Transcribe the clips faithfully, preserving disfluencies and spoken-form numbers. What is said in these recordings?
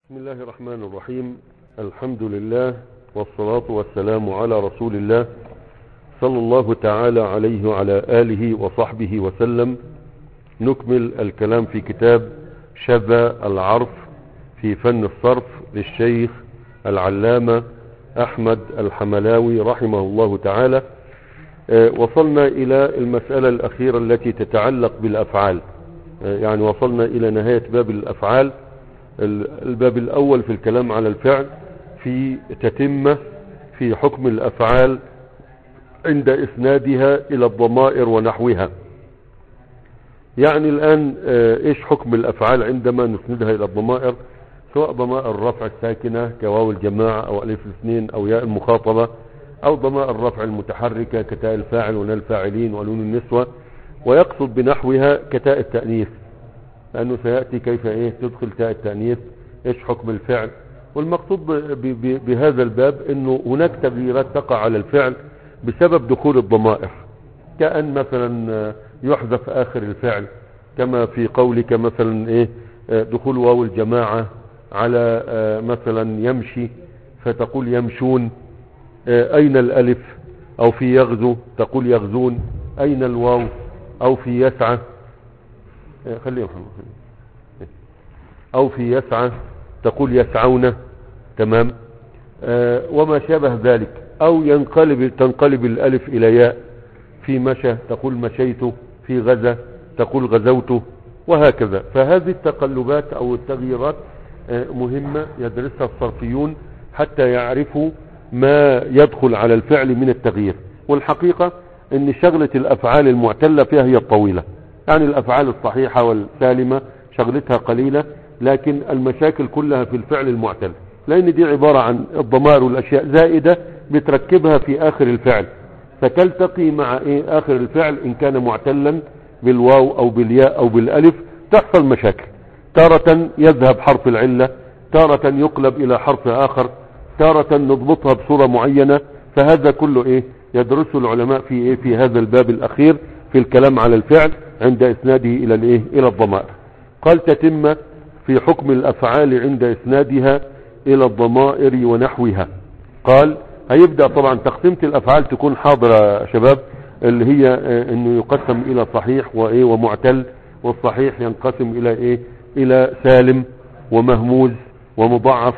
بسم الله الرحمن الرحيم. الحمد لله والصلاة والسلام على رسول الله صلى الله تعالى عليه وعلى آله وصحبه وسلم. نكمل الكلام في كتاب شذا العرف في فن الصرف للشيخ العلامة أحمد الحملاوي رحمه الله تعالى. وصلنا إلى المسألة الأخيرة التي تتعلق بالأفعال، يعني وصلنا إلى نهاية باب الأفعال. الباب الأول في الكلام على الفعل في تتمة في حكم الأفعال عند إسنادها إلى الضمائر ونحوها. يعني الآن إيش حكم الأفعال عندما نسندها إلى الضمائر، سواء ضمائر الرفع الساكنة كواو الجماعة أو ألف الاثنين أو ياء المخاطبة، أو ضمائر الرفع المتحركة كتاء الفاعل ونال الفاعلين ونون النسوة، ويقصد بنحوها كتاء التأنيث، لأنه سيأتي كيف إيه تدخل تاء التأنيث، إيش حكم الفعل. والمقصود بهذا الباب أنه هناك تغييرات تقع على الفعل بسبب دخول الضمائر، كأن مثلا يحذف آخر الفعل، كما في قولك مثلا إيه دخول واو الجماعة على مثلا يمشي فتقول يمشون. أين الألف؟ أو في يغزو تقول يغزون. أين الواو؟ أو في يسعى، خليه محمد، أو في يسعى تقول يسعون. تمام. آه وما شابه ذلك. أو ينقلب تنقلب الألف إلى ياء، في مشى تقول مشيت، في غزا تقول غزوت، وهكذا. فهذه التقلبات أو التغييرات آه مهمة يدرسها الصرفيون حتى يعرفوا ما يدخل على الفعل من التغيير. والحقيقة ان شغلة الأفعال المعتلة فيها هي الطويلة، يعني الأفعال الصحيحة والسالمة شغلتها قليلة، لكن المشاكل كلها في الفعل المعتل، لأن دي عبارة عن الضمائر والأشياء زائدة بتركبها في آخر الفعل، فتلتقي مع إيه آخر الفعل إن كان معتلا بالواو أو بالياء أو بالألف تحصل مشاكل. تارة يذهب حرف العلة، تارة يقلب إلى حرف آخر، تارة نضبطها بصورة معينة. فهذا كله إيه يدرسه العلماء في إيه في هذا الباب الأخير في الكلام على الفعل عند إسناده إلى الإيه إلى الضمائر. قال تتم في حكم الأفعال عند إسنادها إلى الضمائر ونحوها. قال هيبدأ طبعا تقسيمة الأفعال تكون حاضرة يا شباب، اللي هي اه انه يقسم إلى صحيح وإيه ومعتل. والصحيح ينقسم إلى إيه إلى سالم ومهموز ومضاعف،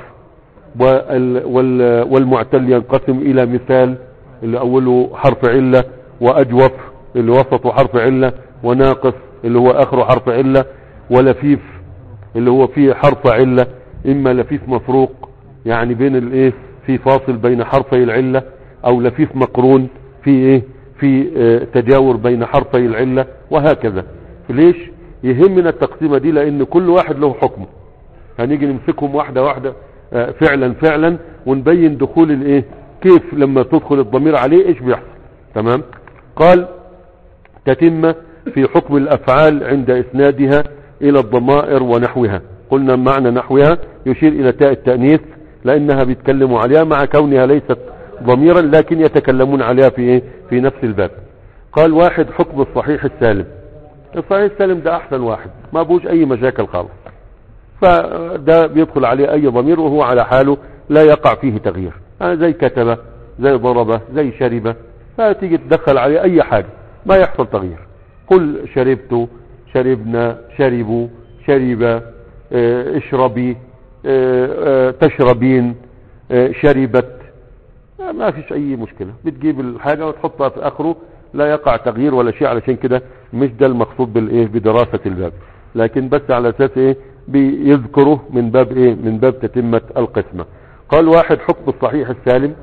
والمعتل ينقسم إلى مثال اللي أوله حرف علة، وأجوف اللي وسطه حرف علة، وناقص اللي هو آخره حرف علة، ولفيف اللي هو فيه حرف علة، إما لفيف مفروق يعني بين الايه في فاصل بين حرفي العلة، أو لفيف مقرون في ايه في اه تجاور بين حرفي العلة، وهكذا. ليش يهمنا التقسيمة دي؟ لأن كل واحد له حكمه، هنيجي نمسكهم واحدة واحدة اه فعلا فعلا ونبين دخول الايه كيف لما تدخل الضمير عليه ايش بيحصل. تمام. قال تتم في حكم الأفعال عند إسنادها إلى الضمائر ونحوها. قلنا معنى نحوها يشير إلى تاء التأنيث، لأنها بيتكلموا عليها مع كونها ليست ضميرا، لكن يتكلمون عليها في إيه؟ في نفس الباب. قال واحد حكم الصحيح السالم. الصحيح السالم ده أحسن واحد، ما بوش أي مشاكل خالص، فده بيدخل عليه أي ضمير وهو على حاله لا يقع فيه تغيير، زي كتب زي ضرب زي شرب، فتيجي تدخل عليه أي حاجة ما يحصل تغيير. قل شربت، شربنا، شربوا، شرب، اه اشربي، اه اه تشربين، اه شربت، ما فيش اي مشكلة. بتجيب الحاجة وتحطها في اخره لا يقع تغيير ولا شيء. علشان كده مش ده المقصود بالايه بدراسة الباب، لكن بس على اساس ايه بيذكره من باب ايه من باب تتمة القسمة. قال واحد حكم الصحيح السالم،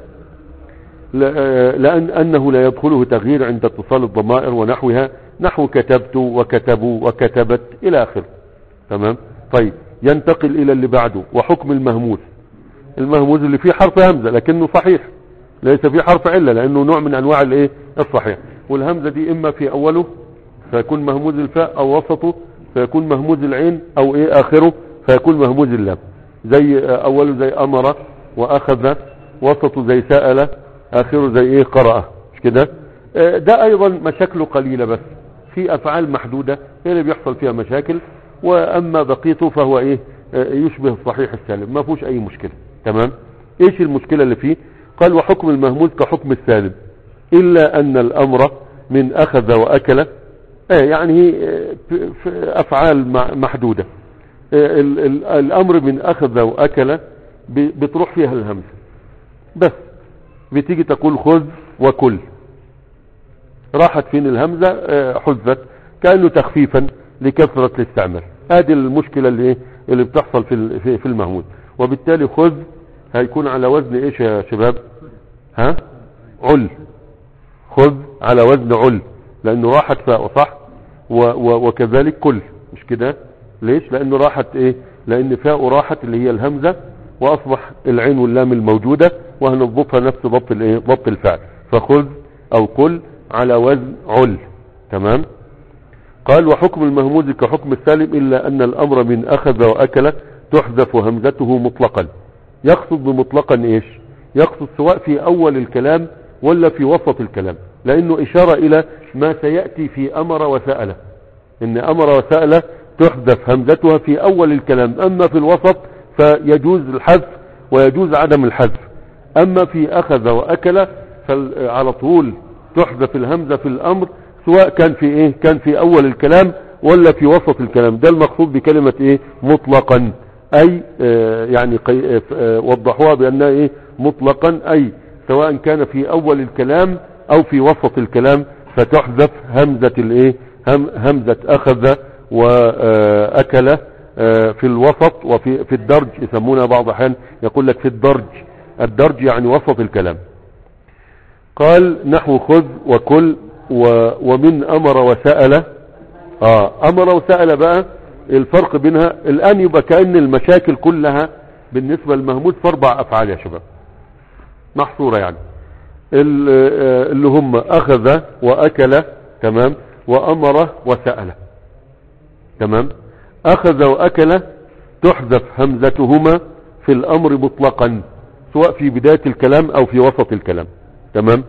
لأن أنه لا يدخله تغيير عند اتصال الضمائر ونحوها، نحو كتبت وكتبوا وكتبت إلى آخر. تمام. طيب ينتقل إلى اللي بعده، وحكم المهموز. المهموز اللي فيه حرف همزة لكنه صحيح، ليس فيه حرف علة، لأنه نوع من أنواع الإيه الصحيح. والهمزة دي إما في أوله فيكون مهموز الفاء، أو وسطه فيكون مهموز العين، أو إيه آخره فيكون مهموز اللام. زي أوله زي أمر وأخذ، وسطه زي سأل، آخره زي إيه قرأ، مش كده؟ ده أيضا مشاكله قليلة، بس في أفعال محدودة هي اللي بيحصل فيها مشاكل، وأما بقيته فهو إيه يشبه الصحيح السالم، ما فيهوش اي مشكلة. تمام. ايش المشكلة اللي فيه؟ قال وحكم المهموز كحكم السالم الا ان الامر من اخذ واكل، يعني في افعال محدودة. الامر من اخذ واكل بتروح فيها الهمزة بس، بتيجي تقول خذ وكل، راحت فين الهمزة؟ حذفت كأنه تخفيفا لكثرة الاستعمال. هذه المشكلة اللي اللي بتحصل في في المهموز. وبالتالي خذ هيكون على وزن ايش يا شباب؟ ها؟ عل. خذ على وزن عل لانه راحت فاء، صح؟ وكذلك كل، مش كده؟ ليش؟ لانه راحت ايه؟ لان فاء راحت اللي هي الهمزة، واصبح العين واللام الموجودة وهنضبطها نفس ضبط الايه؟ ضبط الفعل. فخذ او كل على وزن عل. تمام. قال وحكم المهموز كحكم السالم الا ان الامر من اخذ واكل تحذف همزته مطلقا. يقصد بمطلقا ايش؟ يقصد سواء في اول الكلام ولا في وسط الكلام، لانه اشارة الى ما سيأتي في امر وسأل، ان امر وسأل تحذف همزتها في اول الكلام، اما في الوسط فيجوز الحذف ويجوز عدم الحذف. اما في اخذ واكل فعلى طول تحذف الهمزة في الامر، سواء كان في ايه؟ كان في اول الكلام ولا في وسط الكلام. ده المقصود بكلمة ايه؟ مطلقا. اي آه يعني آه وضحوها بانها ايه؟ مطلقا، اي سواء كان في اول الكلام او في وسط الكلام فتحذف همزة الايه؟ هم همزة اخذ واكل آه في الوسط وفي في الدرج، يسمونها بعض الاحيان يقول لك في الدرج. الدرج يعني وسط الكلام. قال نحو خذ وكل ومن امر وسأل. اه امر وسأل بقى الفرق بينها الان، يبقى كأن المشاكل كلها بالنسبة للمهموز في اربع افعال يا شباب محصورة، يعني اللي هم اخذ واكل، تمام، وامر وسأل. تمام. اخذ واكل تحذف همزتهما في الامر مطلقا، سواء في بداية الكلام او في وسط الكلام. تمام.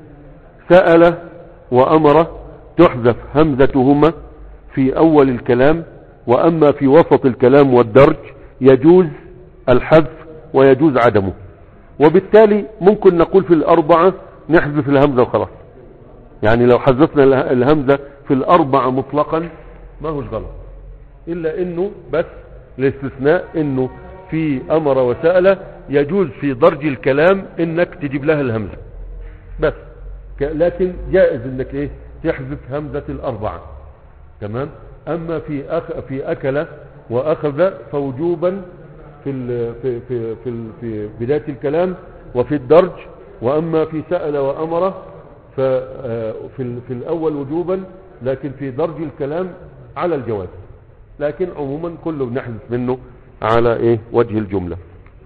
سأل وامر تحذف همزتهما في اول الكلام، واما في وسط الكلام والدرج يجوز الحذف ويجوز عدمه. وبالتالي ممكن نقول في الاربعة نحذف الهمزة وخلاص، يعني لو حذفنا الهمزة في الاربعة مطلقا ما هوش غلط، الا انه بس الاستثناء انه في امر وسأل يجوز في درج الكلام انك تجيب لها الهمزة بس، لكن جائز انك ايه؟ تحذف همزة الاربعة. تمام. اما في أخ في اكل واخذ فوجوبا في ال في في في, ال في بداية الكلام وفي الدرج، واما في سأل وامر ففي في الاول وجوبا، لكن في درج الكلام على الجواز، لكن عموما كله بنحذف منه على ايه؟ وجه الجملة.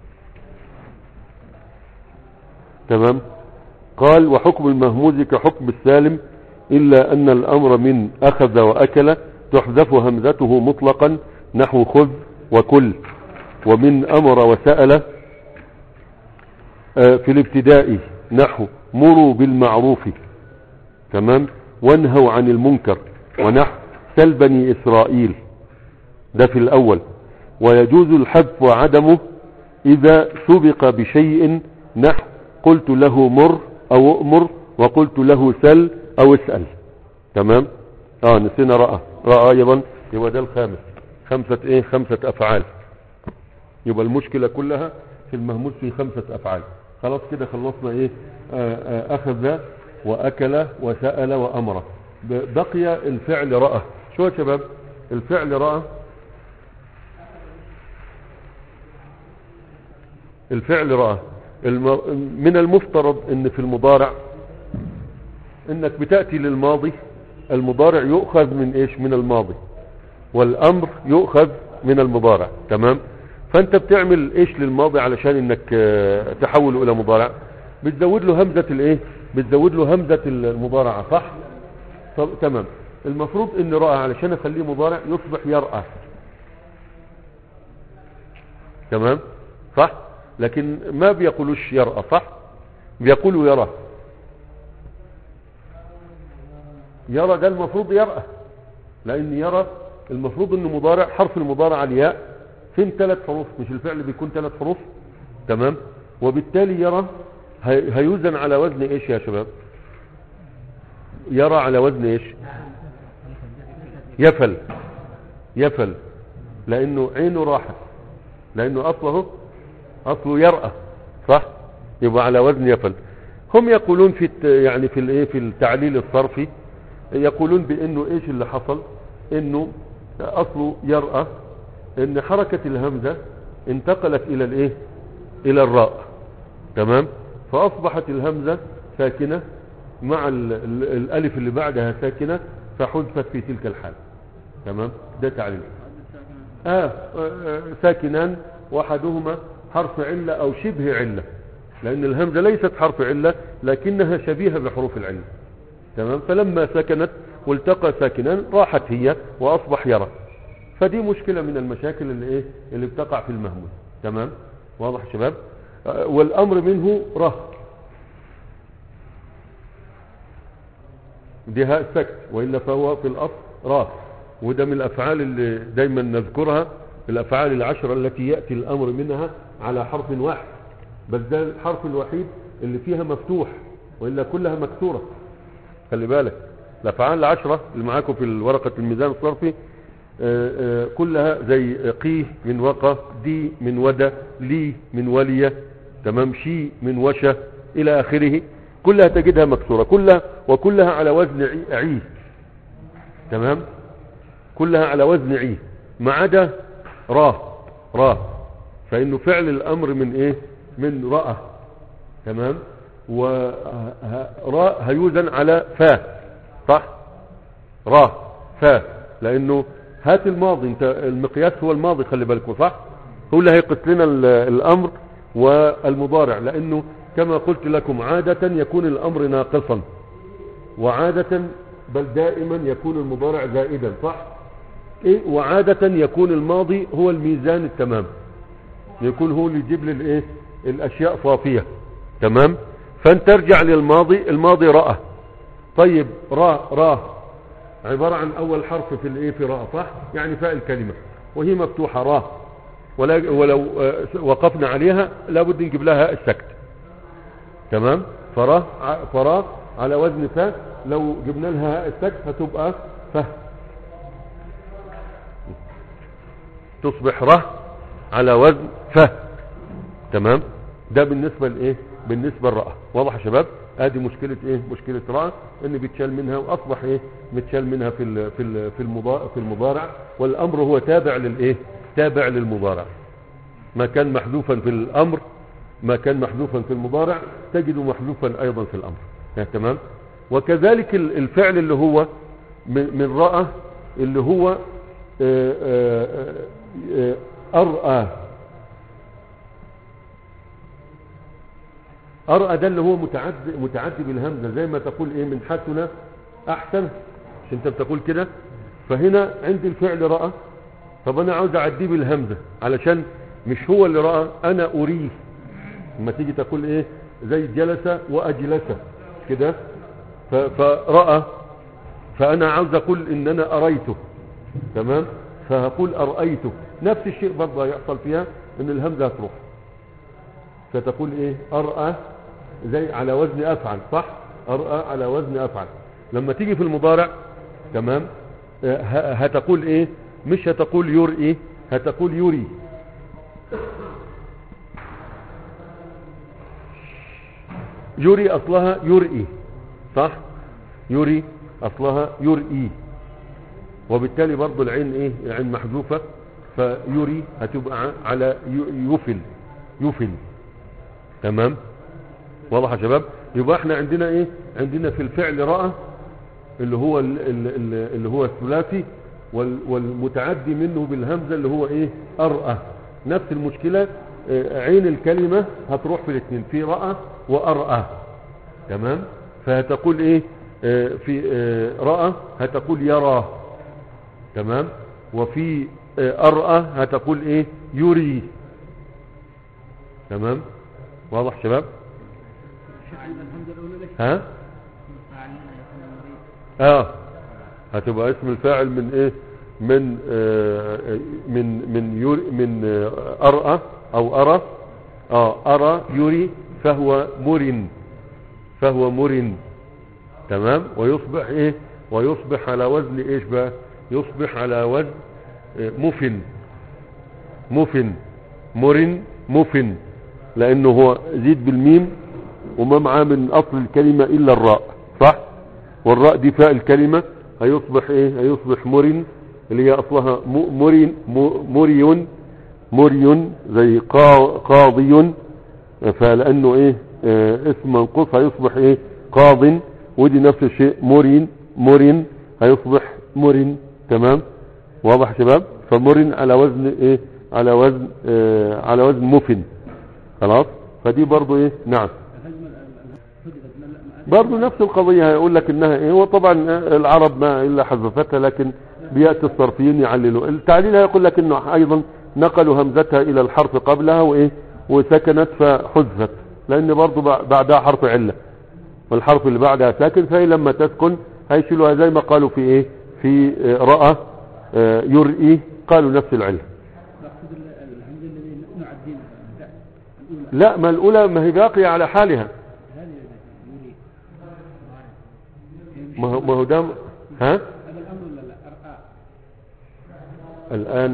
تمام. قال وحكم المهموز كحكم السالم إلا أن الأمر من أخذ وأكل تحذف همزته مطلقا، نحو خذ وكل. ومن أمر وسأل في الابتداء نحو مروا بالمعروف، تمام، وانهوا عن المنكر، ونحو سل بني إسرائيل، ده في الأول. ويجوز الحذف وعدمه إذا سبق بشيء، نحو قلت له مر أو أمر، وقلت له سل أو اسأل. تمام. اه نسينا رأى. رأى ايضا يبقى ده الخامس. خمسة ايه؟ خمسة افعال. يبقى المشكلة كلها في المهموز في خمسة افعال. خلاص كده خلصنا ايه؟ آآ آآ اخذ واكل وسأل وامر. بقي الفعل رأى. شو يا شباب الفعل رأى؟ الفعل رأى من المفترض ان في المضارع انك بتأتي للماضي، المضارع يؤخذ من ايش؟ من الماضي، والامر يؤخذ من المضارع. تمام. فانت بتعمل ايش للماضي علشان انك تحوله الى مضارع؟ بتزود له همزة الايه؟ بتزود له همزة المضارعة، صح؟ طب تمام. المفروض ان رأى علشان اخليه مضارع يصبح يرأى. تمام صح؟ لكن ما بيقولوش يرأى، صح؟ بيقولوا يرى. يرى ده المفروض يرأى، لان يرى المفروض انه مضارع، حرف المضارع الياء، فين ثلاث حروف؟ مش الفعل بيكون ثلاث حروف؟ تمام. وبالتالي يرى هيوزن على وزن ايش يا شباب؟ يرى على وزن ايش؟ يفل. يفل لانه عينه راحت، لانه اصله اصله يرأى، صح؟ يبقى على وزن يفل. هم يقولون في يعني في الايه في التعليل الصرفي يقولون بانه ايش اللي حصل، انه اصله يرأى، ان حركة الهمزة انتقلت الى الايه الى الراء، تمام. فاصبحت الهمزة ساكنة مع ال ال الالف اللي بعدها ساكنة، فحذفت في تلك الحال، تمام. ده تعليل. آه, آه ساكنان واحدهما حرف علة او شبه علة، لان الهمزة ليست حرف علة لكنها شبيهة بحروف العلة، تمام. فلما سكنت والتقى ساكنان راحت هي واصبح يرى. فدي مشكلة من المشاكل اللي ايه اللي بتقع في المهموز، تمام. واضح يا شباب؟ آه والامر منه ره، دي هاء السكت، وإلا فهو في الأصل راس. وده من الأفعال اللي دايما نذكرها، الأفعال العشرة التي يأتي الأمر منها على حرف واحد، بس ده الحرف الوحيد اللي فيها مفتوح، وإلا كلها مكسورة. خلي بالك الأفعال العشرة اللي معاكم في الورقة الميزان الصرفي كلها زي قيه من وقى، دي من ودى، لي من ولية، تمام، شي من وشى إلى آخره، كلها تجدها مكسورة، كلها وكلها على وزن عيه، تمام. كلها على وزن عيه ما عدا راه. راه فإنه فعل الأمر من إيه من رأى، تمام. وراء هيوزن على فا، صح؟ راه فا، لأنه هات الماضي، انت المقياس هو الماضي، خلي بالكم، صح؟ هو اللي هيقص لنا الأمر والمضارع، لأنه كما قلت لكم عادة يكون الأمر ناقصا، وعادة بل دائما يكون المضارع زائدا، صح؟ إيه؟ وعادة يكون الماضي هو الميزان التمام، يكون هو اللي يجيب لي الايه الاشياء صافية، تمام. فانت ترجع للماضي، الماضي رأى. طيب را را عبارة عن اول حرف في الايه في رأى، صح؟ يعني فاء الكلمة وهي مفتوحة را، ولو وقفنا عليها لابد نجيب لها السكت، تمام. فرا فرا على وزن فاء، لو جبنا لها السكت هتبقى فه، تصبح ره على وزن فه، تمام. ده بالنسبة لايه بالنسبة للرأى. واضح يا شباب؟ ادي مشكلة ايه مشكلة رأى، ان بيتشال منها واصبح ايه متشال منها في ال في ال في المضارع في المضارع والامر هو تابع للايه تابع للمضارع. ما كان محذوفا في الامر ما كان محذوفا في المضارع تجده محذوفا ايضا في الامر، تمام. وكذلك الفعل اللي هو من رأى اللي هو أرأى. أرأى ده اللي هو متعدي متعدي بالهمزة، زي ما تقول ايه من حسن احسن، مش انت بتقول كده؟ فهنا عندي الفعل رأى، طب انا عاوز اعديه بالهمزة علشان مش هو اللي رأى، انا اريه. لما تيجي تقول ايه زي جلس واجلس كده، فرأى، فانا عاوز اقول ان انا اريته، تمام. فهقول ارأيته، نفس الشيء برضه يحصل فيها ان الهمزة هتروح، فتقول ايه ارأى زي على وزن افعل، صح؟ ارأى على وزن افعل. لما تيجي في المضارع، تمام، هتقول ايه مش هتقول يرئي، هتقول يري، يري اصلها يرئي، صح؟ يري اصلها يرئي، وبالتالي برضو العين ايه العين محذوفة، فيري هتبقى على يفل يفل، تمام. واضح يا شباب؟ يبقى احنا عندنا ايه عندنا في الفعل رأى اللي هو اللي هو الثلاثي، والمتعدي منه بالهمزة اللي هو ايه ارأى. نفس المشكلة، عين الكلمة هتروح في الاثنين، في رأى وارأى، تمام. فهتقول ايه في رأى هتقول يرى، تمام. وفي أرأى هتقول ايه يري، تمام. واضح شباب؟ ها اه هتبقى اسم الفاعل من ايه من آه من من يري من آه أرأى أو أرى آه أرى يري فهو مرن، فهو مرن. تمام. ويصبح ايه؟ ويصبح على وزن ايش بقى؟ يصبح على وزن آه مفن، مفن، مرن، مفن، لانه هو زيد بالميم وما معاه من اصل الكلمة الا الراء، صح؟ والراء دي فاء الكلمة، هيصبح ايه؟ هيصبح مرن اللي هي اصلها مرن، مريون، مريون زي قاضي، فلانه ايه؟ اه اسم منقوص هيصبح ايه؟ قاض. ودي نفس الشيء مرين، مرن هيصبح مرن. تمام. واضح يا شباب؟ فمرن على وزن ايه؟ على وزن اه على وزن مفن. خلاص. فدي برضو ايه؟ نعم برضو نفس القضية. هيقول لك انها ايه؟ وطبعا العرب ما الا حذفتها، لكن بيأتي الصرفيين يعللوا التعليل. هيقول لك انه ايضا نقلوا همزتها الى الحرف قبلها وايه؟ وسكنت فحذفت، لان برضو بعدها حرف علة، والحرف اللي بعدها ساكن، فهي لما تسكن هيشيلوها زي ما قالوا في ايه؟ في رأى يرئي، قالوا نفس العلة. لا، ما الاولى ما هي باقية على حالها. ما هو ما هو دام ها الآن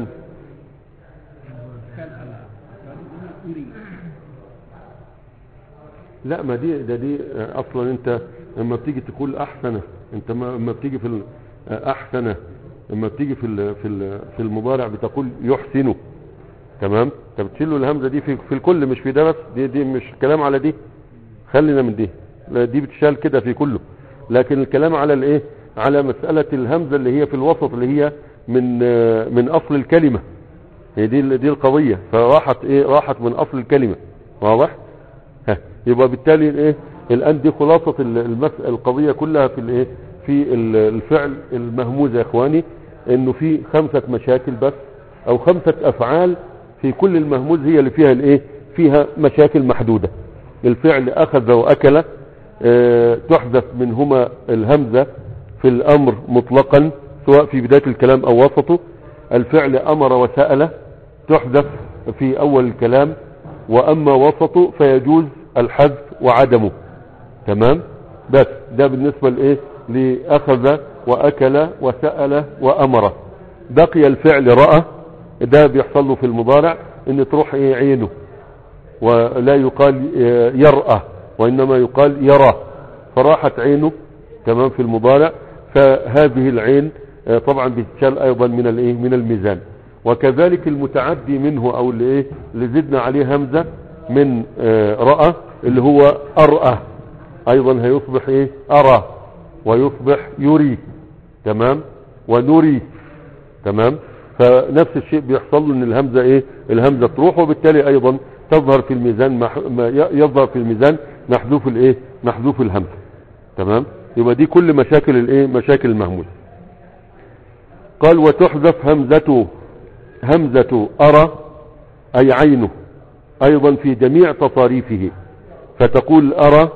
لا، ما دي ده دي اصلا انت لما بتيجي تقول احسنه، انت لما بتيجي في احسنه، لما بتيجي في في في المضارع بتقول يحسنه. تمام. انت بتشيل له الهمزه دي في في الكل، مش في ده بس. دي دي مش كلام على دي، خلينا من دي. لا، دي بتشال كده في كله، لكن الكلام على الايه؟ على مساله الهمزه اللي هي في الوسط، اللي هي من من اصل الكلمه. هي دي دي القضيه، فراحت ايه؟ راحت من اصل الكلمه. واضح؟ ها. يبقى بالتالي الايه؟ الان دي خلاصه المساله القضيه كلها في الايه؟ في الفعل المهموز يا اخواني، انه في خمسه مشاكل بس، او خمسه افعال في كل المهموز هي اللي فيها الايه؟ فيها مشاكل محدوده. الفعل اخذ واكل اه تحذف منهما الهمزه في الامر مطلقا، سواء في بدايه الكلام او وسطه. الفعل امر وسأل تحذف في اول الكلام، واما وسطه فيجوز الحذف وعدمه. تمام. بس ده بالنسبة لايه؟ لاخذ واكل وسأل وامر. بقي الفعل رأى، ده بيحصل له في المضارع ان تروح ايه؟ عينه، ولا يقال يرأى وانما يقال يرى، فراحت عينه. تمام. في المضارع، فهذه العين طبعا بتشال ايضا من الايه؟ من الميزان. وكذلك المتعدي منه، او اللي ايه؟ اللي زدنا عليه همزة من رأى، اللي هو أرأى، ايضا هيصبح ايه؟ أرى، ويصبح يري. تمام. ونري. تمام. فنفس الشيء بيحصل له ان الهمزة ايه؟ الهمزة تروح، وبالتالي ايضا تظهر في الميزان مح... يظهر في الميزان محذوف الايه؟ محذوف الهمزة. تمام. يبقى دي كل مشاكل الايه؟ مشاكل المهموز. قال وتحذف همزته، همزة أرى أي عينه، أيضا في جميع تصاريفه، فتقول أرى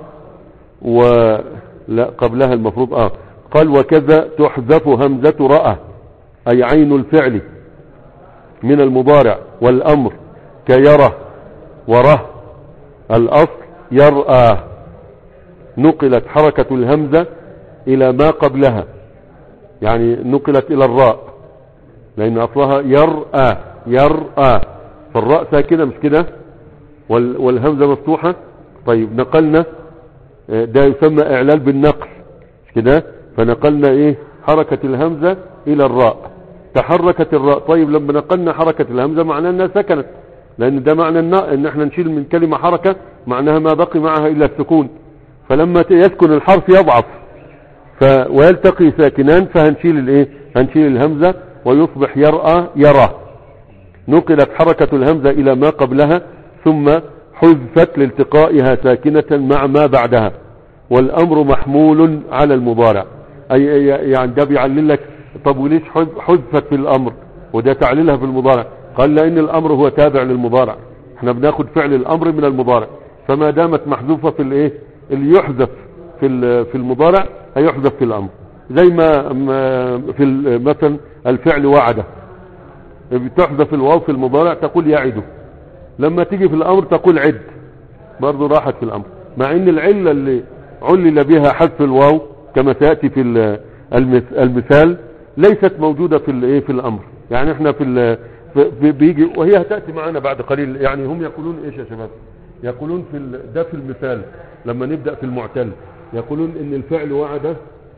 ولا قبلها المفروض آه قال وكذا تحذف همزة رأى أي عين الفعل من المضارع والأمر، كيرى وره. الأصل يرأى، نقلت حركة الهمزة إلى ما قبلها، يعني نقلت إلى الراء، لأن أصلها يرأى، يرأى، فالراء ساكنة مش كده، والهمزة مفتوحة. طيب نقلنا، ده يسمى إعلال بالنقل مش كده، فنقلنا إيه؟ حركة الهمزة إلى الراء، تحركت الراء. طيب لما نقلنا حركة الهمزة معناه أنها سكنت، لأن ده معنى أن احنا نشيل من كلمة حركة معناها ما بقي معها إلا السكون، فلما يسكن الحرف يضعف ف... ويلتقي ساكنان، فهنشيل الايه؟ هنشيل الهمزة ويصبح يرأى، يرى. نقلت حركة الهمزة إلى ما قبلها، ثم حذفت لالتقائها ساكنة مع ما بعدها، والأمر محمول على المضارع. أي يعني ده بيعلل لك طب وليش حذفت في الأمر وده تعليلها في المضارع؟ قال لأن الأمر هو تابع للمضارع، احنا بناخد فعل الأمر من المضارع، فما دامت محذوفة في الايه؟ اللي يحذف في في المضارع هيحذف في الأمر. زي ما ما في ال- مثلا الفعل وعد بتحذف الواو في المضارع تقول يعد، لما تيجي في الامر تقول عد، برضو راحت في الامر، مع ان العلة اللي علل بها حذف الواو كما سيأتي في ال- المث- المثال ليست موجودة في الايه في الامر. يعني احنا في, ال- في بيجي وهي هتأتي معنا بعد قليل. يعني هم يقولون ايش يا شباب؟ يقولون في ال- ده في المثال لما نبدأ في المعتل يقولون ان الفعل وعد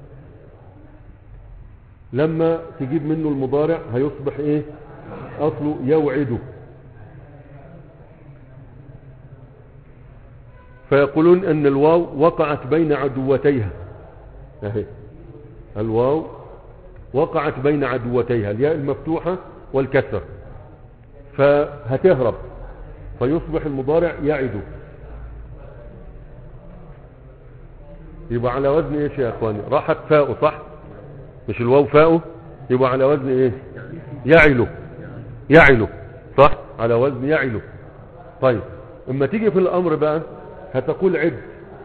لما تجيب منه المضارع هيصبح ايه؟ اصله يوعد. فيقولون ان الواو وقعت بين عدوتيها، اهي الواو وقعت بين عدوتيها الياء المفتوحة والكسر، فهتهرب فيصبح المضارع يعد. يبقى على وزن ايش يا اخواني؟ راحت فاء صح؟ مش الواو فاء؟ يبقى على وزن ايه؟ يعلو. يعلو صح؟ على وزن يعلو. طيب اما تيجي في الامر بقى هتقول عد،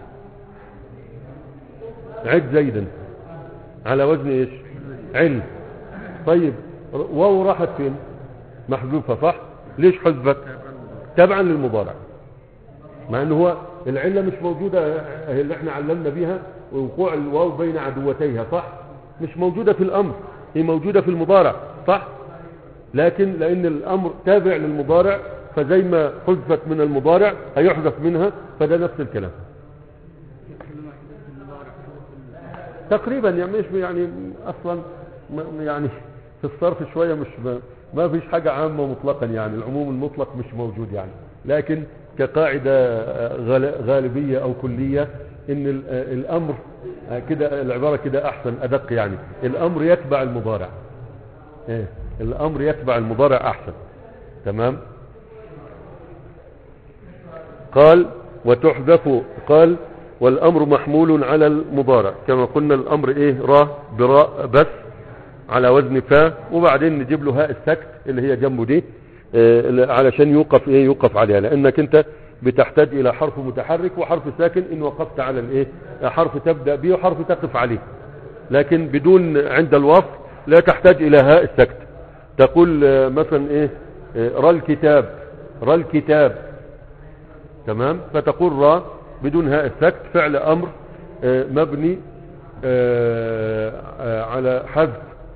عد زيدا على وزن ايش؟ عل. طيب واو راحت فين؟ محذوفة صح؟ ليش حذفت؟ تبعا للمضارع، مع ان هو العلة مش موجودة اللي احنا علمنا بيها وقوع الواو بين عدوتيها صح؟ مش موجودة في الامر، هي موجودة في المضارع صح؟ لكن لان الامر تابع للمضارع فزي ما حذفت من المضارع هيحذف منها، فده نفس الكلام تقريبا. يعني مش يعني اصلا يعني في الصرف شوية مش ما فيش حاجة عامة مطلقا، يعني العموم المطلق مش موجود يعني، لكن كقاعدة غالبية او كلية ان الامر كده، العبارة كده احسن ادق، يعني الامر يتبع المضارع. ايه الامر يتبع المضارع احسن. تمام. قال وتحذف، قال والامر محمول على المضارع كما قلنا الامر ايه؟ را براء بس على وزن فا، وبعدين نجيب له هاء السكت اللي هي جنبه دي آه علشان يوقف ايه؟ يوقف عليها، لانك انت بتحتاج الى حرف متحرك وحرف ساكن ان وقفت على الايه؟ حرف تبدأ به وحرف تقف عليه، لكن بدون عند الوصف لا تحتاج الى هاء السكت. تقول آه مثلا ايه؟ آه را الكتاب، را الكتاب. تمام. فتقول را بدون هاء السكت فعل امر آه مبني آه آه على حذف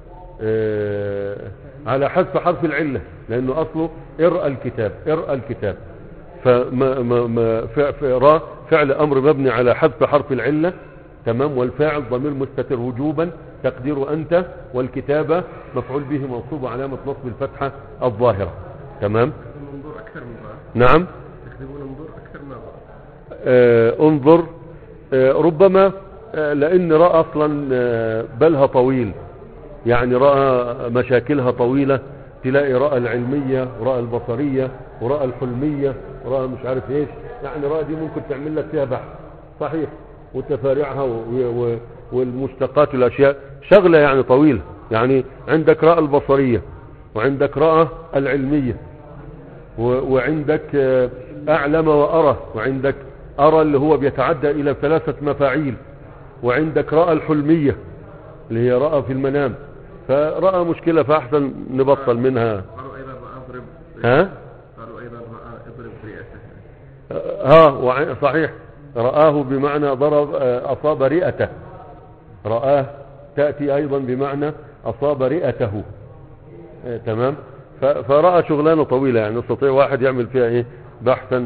آه على حذف حرف العلة، لانه اصله ارأى الكتاب، ارأى الكتاب. فما ما ما را فعل امر مبني على حذف حرف العلة. تمام. والفاعل ضمير مستتر وجوبا تقدير انت، والكتابة مفعول به منصوب علامة نصب الفتحة الظاهرة. تمام. انظر اكثر من رأى. نعم. تكتبون انظر اكثر من رأى. آه انظر آه ربما آه لان رأى اصلا آه بالها طويل، يعني رأى مشاكلها طويلة، تلاقي رأى العلمية ورأى البصرية ورأى الحلمية ورأى مش عارف ايش، يعني رأى دي ممكن تعمل لك فيها بحث صحيح، وتفارعها والمشتقات والاشياء شغلة يعني طويلة. يعني عندك رأى البصرية وعندك رأى العلمية وعندك اعلم وارى، وعندك ارى اللي هو بيتعدى الى ثلاثة مفاعيل، وعندك رأى الحلمية اللي هي رأى في المنام. فرأى مشكلة، فأحسن نبطل منها. قالوا ايضا رأى اضرب. ها قالوا ايضا رأى اضرب رئته. ها صحيح، رآه بمعنى ضرب اصاب رئته، رآه تأتي ايضا بمعنى اصاب رئته. تمام. فرأى شغلانة طويلة، يعني يستطيع واحد يعمل فيها ايه؟ بحثا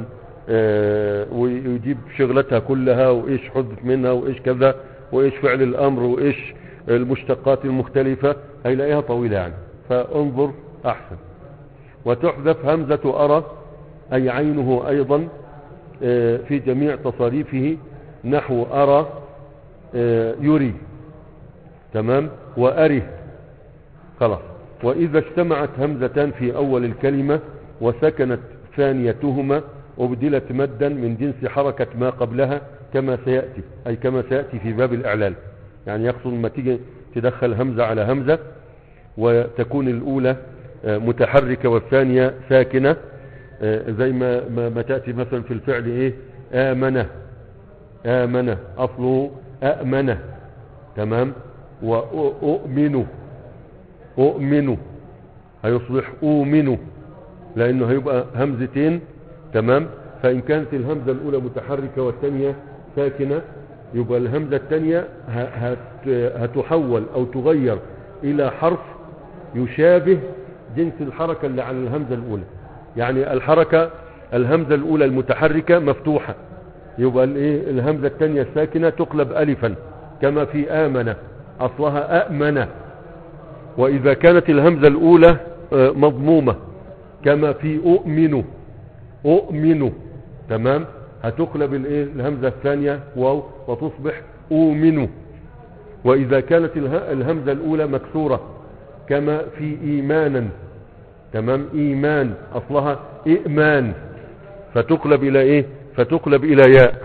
ويجيب شغلتها كلها، وايش حدث منها وايش كذا وايش فعل الامر وايش المشتقات المختلفة، هيلاقيها طويلة يعني. فانظر احسن. وتحذف همزة ارى اي عينه ايضا في جميع تصاريفه، نحو ارى يري. تمام. واره خلاص. واذا اجتمعت همزتان في اول الكلمة وسكنت ثانيتهما أبدلت مدا من جنس حركة ما قبلها كما سيأتي، أي كما سيأتي في باب الإعلال. يعني يقصد ما تيجي تدخل همزة على همزة وتكون الأولى متحركة والثانية ساكنة، زي ما, ما, ما تأتي مثلا في الفعل إيه؟ آمنة، آمنة أصله أأمنة. تمام. وأؤمن أؤمن هيصبح أؤمن، لأنه هيبقى همزتين. تمام. فإن كانت الهمزة الأولى متحركة والثانية ساكنة يبقى الهمزة الثانية هتحول أو تغير إلى حرف يشابه جنس الحركة اللي على الهمزة الأولى. يعني الحركة الهمزة الأولى المتحركة مفتوحة، يبقى الايه الهمزة الثانية الساكنة تقلب ألفا كما في آمنة، أصلها أأمنة. وإذا كانت الهمزة الأولى مضمومة كما في أؤمن أؤمن. تمام. هتقلب الايه الهمزة الثانية واو وتصبح أؤمن. وإذا كانت الهمزة الأولى مكسورة كما في إيمانا. تمام. إيمان أصلها إئمان، فتقلب إلى إيه فتقلب إلى ياء.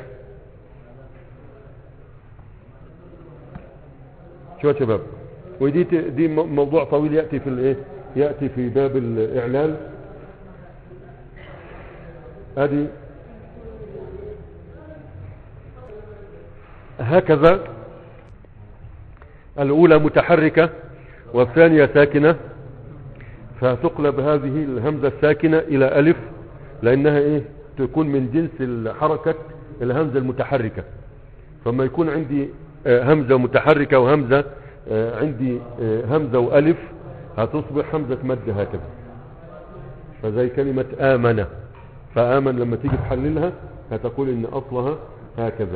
شو يا شباب؟ ودي دي موضوع طويل يأتي في الايه يأتي في باب الإعلان. هذه هكذا الأولى متحركة والثانية ساكنة، فتقلب هذه الهمزة الساكنة إلى ألف، لأنها إيه تكون من جنس الحركة الهمزة المتحركة. فما يكون عندي همزة متحركة وهمزة عندي همزة وألف هتصبح همزة مد هكذا. فزي كلمة آمنة، فآمن لما تيجي تحللها هتقول إن أصلها هكذا،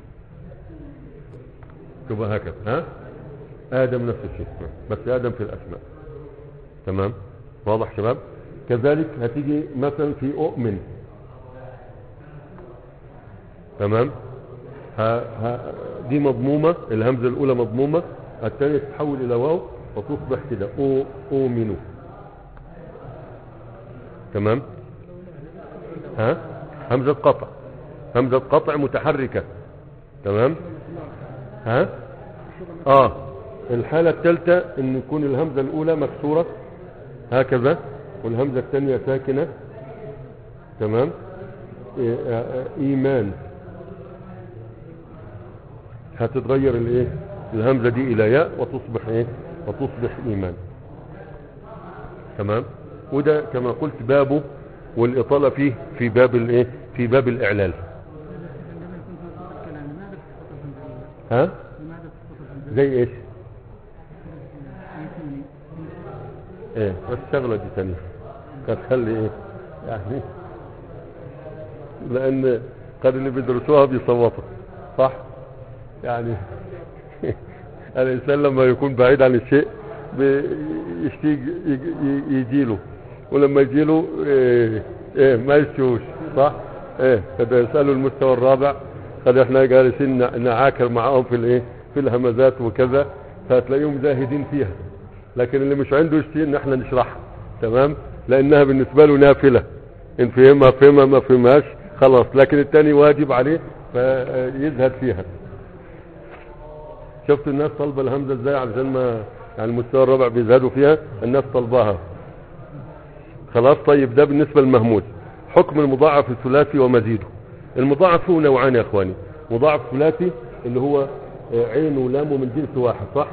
تبقى هكذا. ها آدم نفس الشيء، بس آدم في الأسماء. تمام. واضح شباب؟ كذلك هتيجي مثلا في أؤمن. تمام. ها ها دي مضمومة، الهمزة الأولى مضمومة، الثانية تتحول إلى واو وتصبح كده أو أؤمن. تمام. ها همزة قطع، همزة قطع متحركة. تمام. ها اه الحالة الثالثة ان يكون الهمزة الاولى مكسورة هكذا والهمزة الثانية ساكنة. تمام. ايمان هتتغير الايه الهمزة دي الى ياء وتصبح ايه وتصبح ايمان. تمام. وده كما قلت بابه والاطالة فيه في باب الايه في باب الاعلال. ها زي ايش؟ ايه بس شغلة دي ثانية هتخلي ايه يعني، لان قد اللي بيدرسوها بيصوتوا صح يعني. الانسان لما يكون بعيد عن الشيء بيشتيق يجيله، ولما يجيله ايه, إيه ما يشوش صح. ايه قد يسألوا المستوى الرابع، قد احنا جالسين نعاكر معاهم في الايه في الهمزات وكذا، فهتلاقيهم زاهدين فيها، لكن اللي مش عنده يشتي ان احنا نشرحها. تمام. لانها بالنسبة له نافلة، ان فهمها فهمها ما فهمهاش خلاص، لكن التاني واجب عليه فيزهد فيها. شفت الناس طالبة الهمزة ازاي علشان ما يعني المستوى الرابع بيزهدوا فيها، الناس طالباها خلاص. طيب ده بالنسبة للمهموز. حكم المضاعف الثلاثي ومزيده. المضاعف هو نوعان يا اخواني، مضاعف ثلاثي اللي هو عين ولام من جنس واحد صح،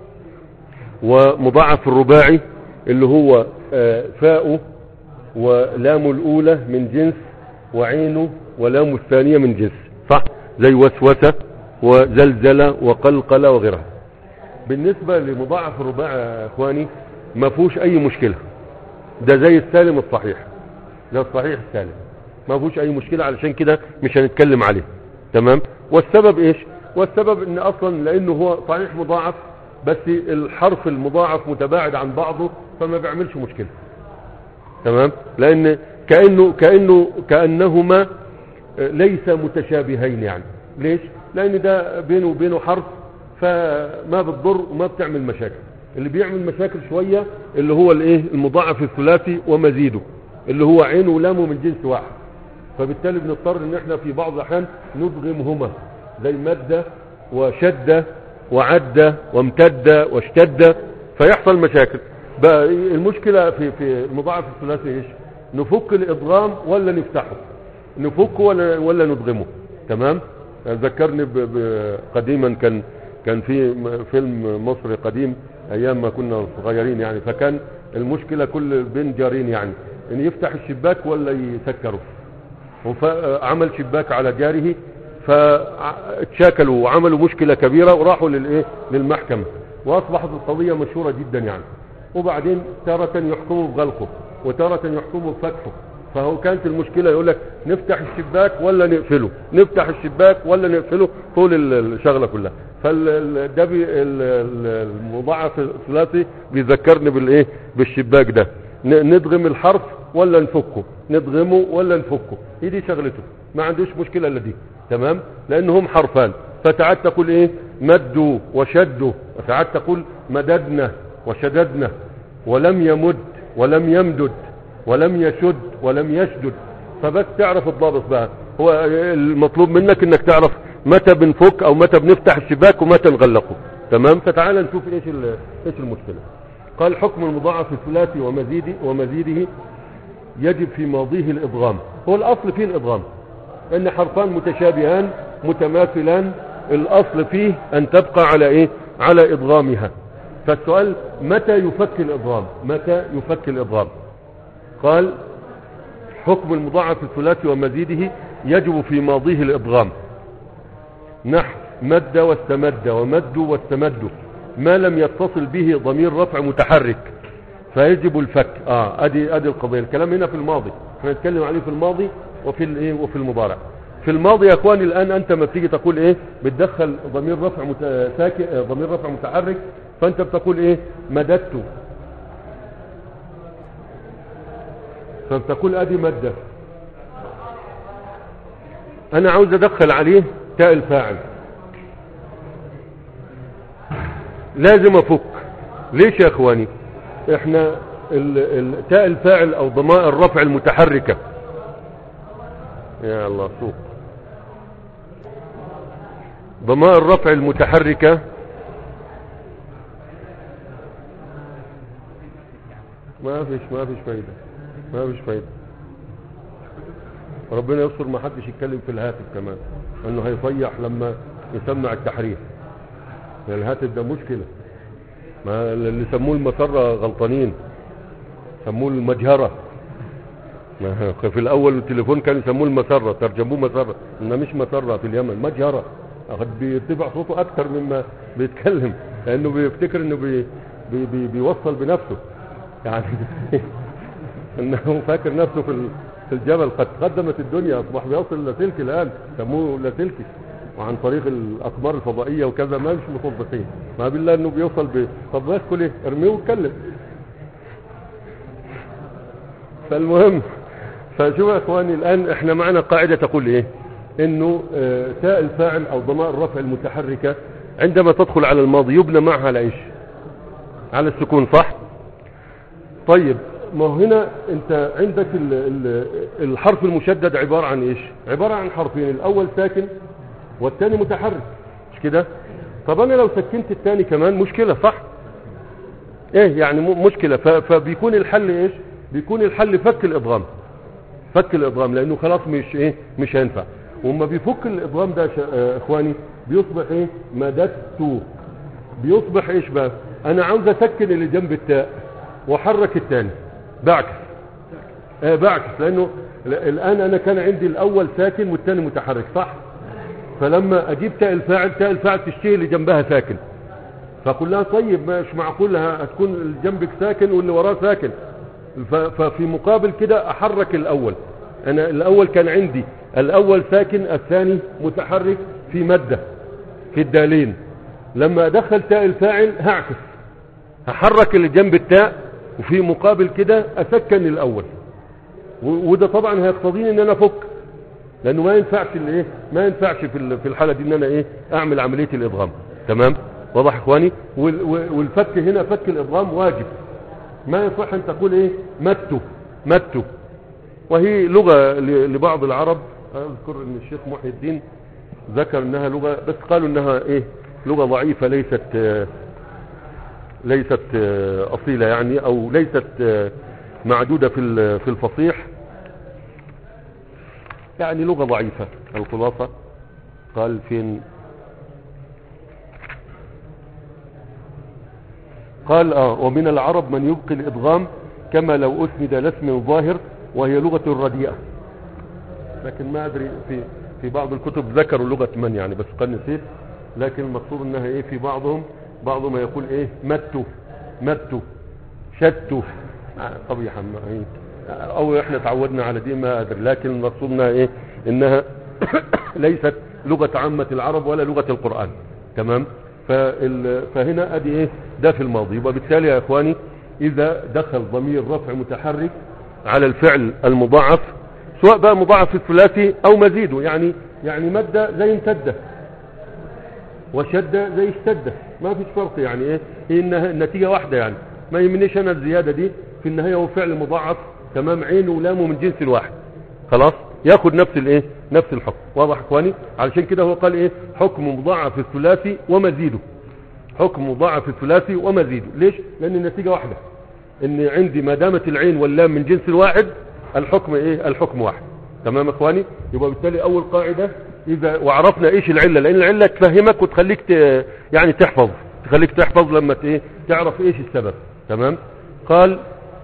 ومضاعف الرباعي اللي هو فاء ولام الاولى من جنس وعين ولام الثانية من جنس صح، زي وسوسة وزلزلة وقلقلة وغيرها. بالنسبة لمضاعف الرباعي يا اخواني ما فيهوش اي مشكلة، ده زي السالم الصحيح، ده الصحيح السالم ما فيهوش اي مشكلة، علشان كده مش هنتكلم عليه. تمام. والسبب ايش؟ والسبب ان اصلا لانه هو صحيح مضاعف بس الحرف المضاعف متباعد عن بعضه فما بيعملش مشكلة. تمام. لان كأنه كأنه كأنهما ليس متشابهين يعني. ليش؟ لان ده بينه وبينه حرف فما بتضر وما بتعمل مشاكل. اللي بيعمل مشاكل شوية اللي هو الايه المضاعف الثلاثي ومزيده اللي هو عين ولام من جنس واحد، فبالتالي بنضطر ان احنا في بعض الاحيان ندغمهما زي مادة وشدة وعدة وامتدة واشتدة فيحصل مشاكل. بقى المشكلة في في المضاعف الثلاثي ايش؟ نفك الادغام ولا نفتحه، نفكه ولا ولا ندغمه. تمام. ذكرني قديما كان كان في م- فيلم مصري قديم ايام ما كنا صغيرين يعني، فكان المشكلة كل بين جارين يعني ان يفتح الشباك ولا يسكره، فعمل شباك على جاره فتشاكلوا وعملوا مشكلة كبيرة وراحوا للايه للمحكمة، واصبحت القضية مشهورة جدا يعني. وبعدين تارة يحكموا بغلقه وتارة يحكموا بفتحه، فهو كانت المشكلة يقول لك نفتح الشباك ولا نقفله، نفتح الشباك ولا نقفله، طول الشغلة كلها. فده المضاعف الثلاثي بيذكرني بالايه بالشباك ده، ن- ندغم الحرف ولا نفكه، ندغمه ولا نفكه، هي دي شغلته، ما عندوش مشكلة الا دي. تمام، لانهم حرفان، فتعاد تقول ايه مدوا وشدوا، وتعاد تقول مددنا وشددنا، ولم يمد ولم يمدد ولم يشد ولم يشدد. فبس تعرف الضابط بقى، هو المطلوب منك انك تعرف متى بنفك او متى بنفتح الشباك ومتى نغلقه. تمام، فتعال نشوف ايش ال- ايش المشكلة. قال حكم المضاعف الثلاثي ومزيده ومزيده يجب في ماضيه الادغام. هو الاصل فيه الادغام، ان حرفان متشابهان متماثلان، الاصل فيه ان تبقى على ايه على ادغامها. فالسؤال متى يفك الادغام، متى يفك الادغام؟ قال حكم المضاعف الثلاثي ومزيده يجب في ماضيه الادغام، نحو مد واستمد ومد واستمد، ما لم يتصل به ضمير رفع متحرك فيجب الفك. اه ادي ادي القضيه، الكلام هنا في الماضي، احنا نتكلم عليه في الماضي وفي الايه وفي المضارع. في الماضي يا اخواني الان انت ما بتيجي تقول ايه بتدخل ضمير رفع مت... ساكن ضمير رفع متحرك، فانت بتقول ايه مددت، فبتقول ادي مده. انا عاوز ادخل عليه تاء الفاعل، لازم افك. ليش يا اخواني؟ احنا ال- ال- تاء الفاعل او ضمائر الرفع المتحركة، يا الله سوق، ضمائر الرفع المتحركة ما فيش ما فيش فايدة، ما فيش فايدة. ربنا يستر ما حدش يتكلم في الهاتف كمان، انه هيصيح لما يسمع التحريف. الهاتف ده مشكلة، ما اللي سموه المسرة غلطانين، سموه المجهرة. ما في الاول التليفون كان يسموه المسرة، ترجموه مسرة، انه مش مسرة في اليمن، مجهرة. اخد بيرتفع صوته اكتر مما بيتكلم، لانه بيفتكر انه بي بي بي بيوصل بنفسه يعني انه فاكر نفسه في ال- في الجبل. قد تقدمت الدنيا، اصبح بيوصل لاسلكي الان، سموه لاسلكي، وعن طريق الاقمار الفضائيه وكذا، ما مش مصدقين، ما بالله انه بيوصل ب طب بس كل ايه ارميه واتكلم. فالمهم، فشوف يا اخواني الان احنا معنا قاعده تقول ايه، انه آه، تاء الفاعل او ضمائر الرفع المتحركه عندما تدخل على الماضي يبنى معها على ايش؟ على السكون، صح؟ طيب ما هو هنا انت عندك ال ال الحرف المشدد عبارة عن ايش؟ عبارة عن حرفين، الاول ساكن والثاني متحرك، مش كده؟ طب انا لو سكنت الثاني كمان مشكلة، صح؟ ايه يعني م- مشكلة. ف- فبيكون الحل ايش؟ بيكون الحل فك الادغام، فك الادغام، لانه خلاص مش ايه مش هينفع. وما بيفك الادغام ده شا- اه اخواني بيصبح ايه مددت، بيصبح ايش بقى؟ انا عاوز اسكن اللي جنب التاء واحرك الثاني، بعكس آه بعكس، لانه ل- الان انا كان عندي الاول ساكن والثاني متحرك، صح؟ فلما اجيب تاء الفاعل، تاء الفاعل تشتهي اللي جنبها ساكن، فقل لها طيب مش معقول هتكون اللي جنبك ساكن واللي وراه ساكن، ف- ففي مقابل كده احرك الاول. انا الاول كان عندي الاول ساكن، الثاني متحرك في مادة في الدالين، لما ادخل تاء الفاعل هعكس، هحرك اللي جنب التاء وفي مقابل كده اسكن الاول، و- وده طبعا هيقتضيني ان انا افك، لانه ما ينفعش الايه ما ينفعش في ال- في الحاله دي ان انا ايه اعمل عمليه الادغام. تمام، واضح يا اخواني؟ وال- وال- والفك هنا فك الادغام واجب، ما يصح ان تقول ايه متوا متوا، وهي لغه ل- لبعض العرب. اذكر ان الشيخ محي الدين ذكر انها لغه، بس قالوا انها ايه لغه ضعيفه، ليست آه ليست آه اصيله يعني، او ليست آه معدوده في ال- في الفصيح، يعني لغة ضعيفة. الخلاصة قال فين قال اه ومن العرب من يبقي الادغام كما لو اسند لاسم ظاهر وهي لغة رديئة. لكن ما ادري في في بعض الكتب ذكروا لغة من يعني، بس قد نسيت. لكن المقصود انها ايه في بعضهم بعضهم يقول ايه متوا متوا شتوا قبيحا ايه، او احنا تعودنا على دي ما ادري. لكن المقصود انها ايه انها ليست لغة عامة العرب ولا لغة القرآن. تمام. فهنا ادي ايه ده في الماضي. يبقى بالتالي يا اخواني اذا دخل ضمير رفع متحرك على الفعل المضاعف، سواء بقى مضاعف الثلاثي او مزيده، يعني يعني مد زي امتد وشد زي اشتد، ما فيش فرق. يعني ايه هي انها النتيجة واحدة، يعني ما يهمنيش انا الزيادة دي في النهاية هو فعل مضاعف. تمام. عينه ولامه من جنس الواحد، خلاص ياخد نفس الايه نفس الحكم. واضح اخواني؟ علشان كده هو قال ايه حكم مضاعف الثلاثي ومزيده. حكم مضاعف الثلاثي ومزيده. ليش؟ لان النتيجة واحدة، ان عندي ما دامت العين واللام من جنس الواحد الحكم ايه الحكم واحد. تمام اخواني؟ يبقى بالتالي اول قاعدة اذا وعرفنا ايش العلة، لان العلة تفهمك وتخليك ت... يعني تحفظ تخليك تحفظ لما ت... ايه تعرف ايش السبب. تمام. قال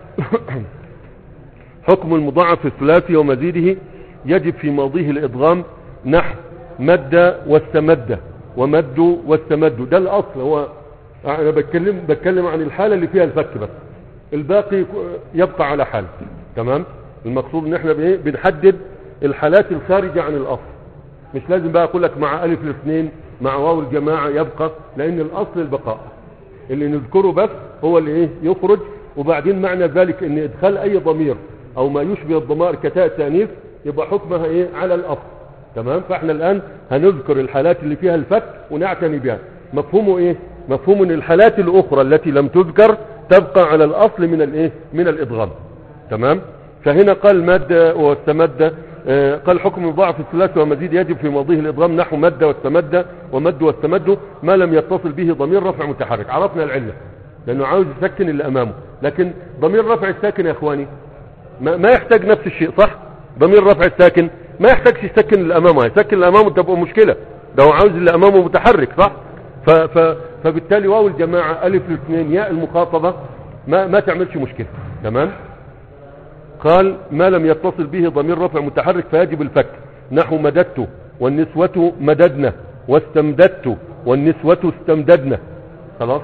حكم المضاعف الثلاثي ومزيده يجب في ماضيه الادغام نحو مد واستمد ومد واستمد. ده الاصل. هو انا بتكلم بتكلم عن الحالة اللي فيها الفك بس، الباقي يبقى على حال. تمام. المقصود ان احنا بايه بنحدد الحالات الخارجة عن الاصل. مش لازم بقى اقول لك مع الف الاثنين مع واو الجماعة يبقى، لان الاصل البقاء. اللي نذكره بس هو اللي ايه يخرج. وبعدين معنى ذلك ان ادخال اي ضمير او ما يشبه الضمائر كتاء التانيث يبقى حكمها ايه على الاصل. تمام. فاحنا الان هنذكر الحالات اللي فيها الفك ونعتني بها. مفهومه ايه مفهوم ان الحالات الاخرى التي لم تذكر تبقى على الاصل من الايه من الادغام. تمام. فهنا قال مد واستمد. آه قال حكم مضاعف الثلاثي ومزيد يجب في ماضيه الادغام نحو مد واستمد ومد واستمد ما لم يتصل به ضمير رفع متحرك. عرفنا العله لانه عاوز يسكن اللي امامه. لكن ضمير رفع الساكن يا اخواني ما, ما يحتاج نفس الشيء، صح؟ ضمير رفع الساكن ما يحتاجش يسكن اللي امامه. يسكن اللي امامه تبقى مشكلة، ده هو عاوز اللي امامه متحرك، صح؟ ف ف فبالتالي واو الجماعة الف الاثنين ياء المخاطبة ما ما تعملش مشكلة. تمام. قال ما لم يتصل به ضمير رفع متحرك فيجب الفك نحو مددت والنسوة مددنا واستمددت والنسوة استمددنا. خلاص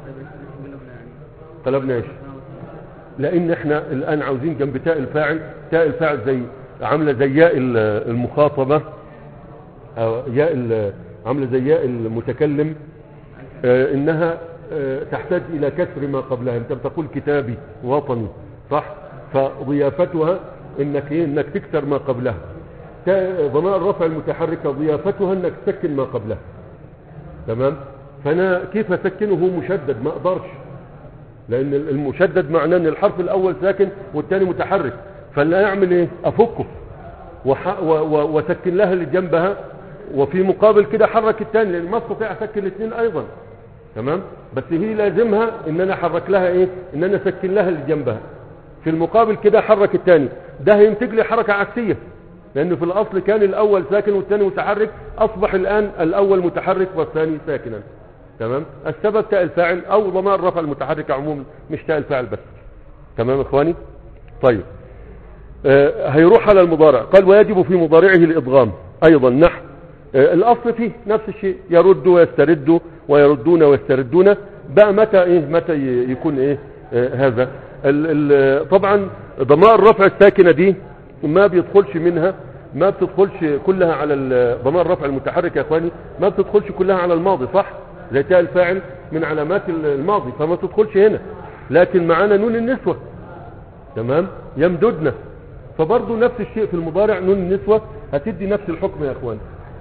قلبنا ايش؟ لان احنا الان عاوزين جنب تاء الفاعل، تاء الفاعل زي عامله زي ياء المخاطبه او ياء عامله زي ياء المتكلم. اه انها اه تحتاج الى كسر ما قبلها. انت بتقول كتابي وطني، صح؟ فضيافتها انك ايه انك تكسر ما قبلها. ضمائر الرفع المتحركه ضيافتها انك تسكن ما قبلها. تمام. فانا كيف اسكنه مشدد؟ ما اقدرش، لان المشدد معناه ان الحرف الاول ساكن والثاني متحرك. فانا اعمل ايه؟ افكه واسكن لها اللي جنبها، وفي مقابل كده حرك الثاني، لان ما استطيع اسكن الاثنين ايضا. تمام. بس هي لازمها ان انا احرك لها ايه ان انا اسكن لها اللي جنبها، في المقابل كده حرك الثاني. ده هينتج لي حركه عكسيه، لانه في الاصل كان الاول ساكن والثاني متحرك، اصبح الان الاول متحرك والثاني ساكنا. تمام. السبب تاء الفاعل او ضمائر الرفع المتحركه عموما، مش تاء الفاعل بس. تمام اخواني؟ طيب آه هيروح على المضارع. قال ويجب في مضارعه الادغام ايضا نحو آه الاصل فيه نفس الشيء، يرد ويسترد ويردون ويستردون. بقى متى ايه متى يكون ايه آه هذا ال ال طبعا ضمائر الرفع الساكنه دي ما بيدخلش منها ما بتدخلش كلها على ضمائر الرفع المتحرك يا اخواني، ما بتدخلش كلها على الماضي، صح؟ زي تاء الفاعل من علامات الماضي فما تدخلش هنا. لكن معانا نون النسوة، تمام، يمددنا، فبرضه نفس الشيء في المضارع نون النسوة هتدي نفس الحكم يا اخوان.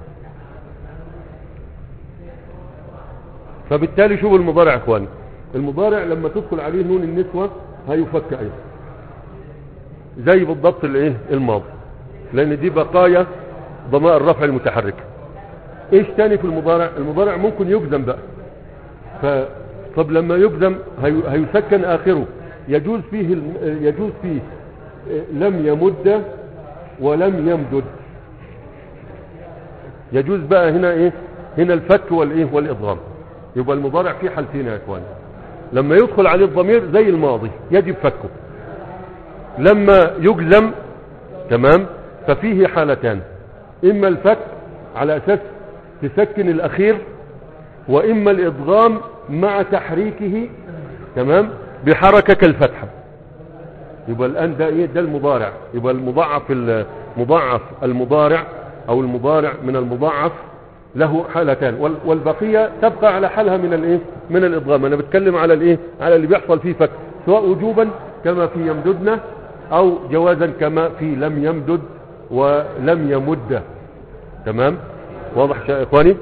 فبالتالي شوفوا المضارع يا اخوان، المضارع لما تدخل عليه نون النسوة هيفك ايضا زي بالضبط الايه الماضي، لان دي بقايا ضمائر الرفع المتحركه. ايش تاني في المضارع؟ المضارع ممكن يجزم بقى. ف طب لما يجزم هي... هيسكن اخره، يجوز فيه يجوز فيه لم يمد ولم يمدد. يجوز بقى هنا ايه؟ هنا الفك والايه والادغام. يبقى المضارع فيه حالتين يا اخوان، لما يدخل عليه الضمير زي الماضي يجب فكه. لما يجزم تمام ففيه حالتان، اما الفك على اساس تسكن الاخير، واما الادغام مع تحريكه تمام بحركة كالفتحة. يبقى الان ده ايه؟ ده المضارع. يبقى المضاعف المضاعف المضارع او المضارع من المضاعف له حالتان، والبقية تبقى على حالها من الايه؟ من الادغام. انا بتكلم على الايه؟ على اللي بيحصل فيه فك، سواء وجوبا كما في يمددنا او جوازا كما في لم يمدد ولم يمد. تمام واضح يا اخواني؟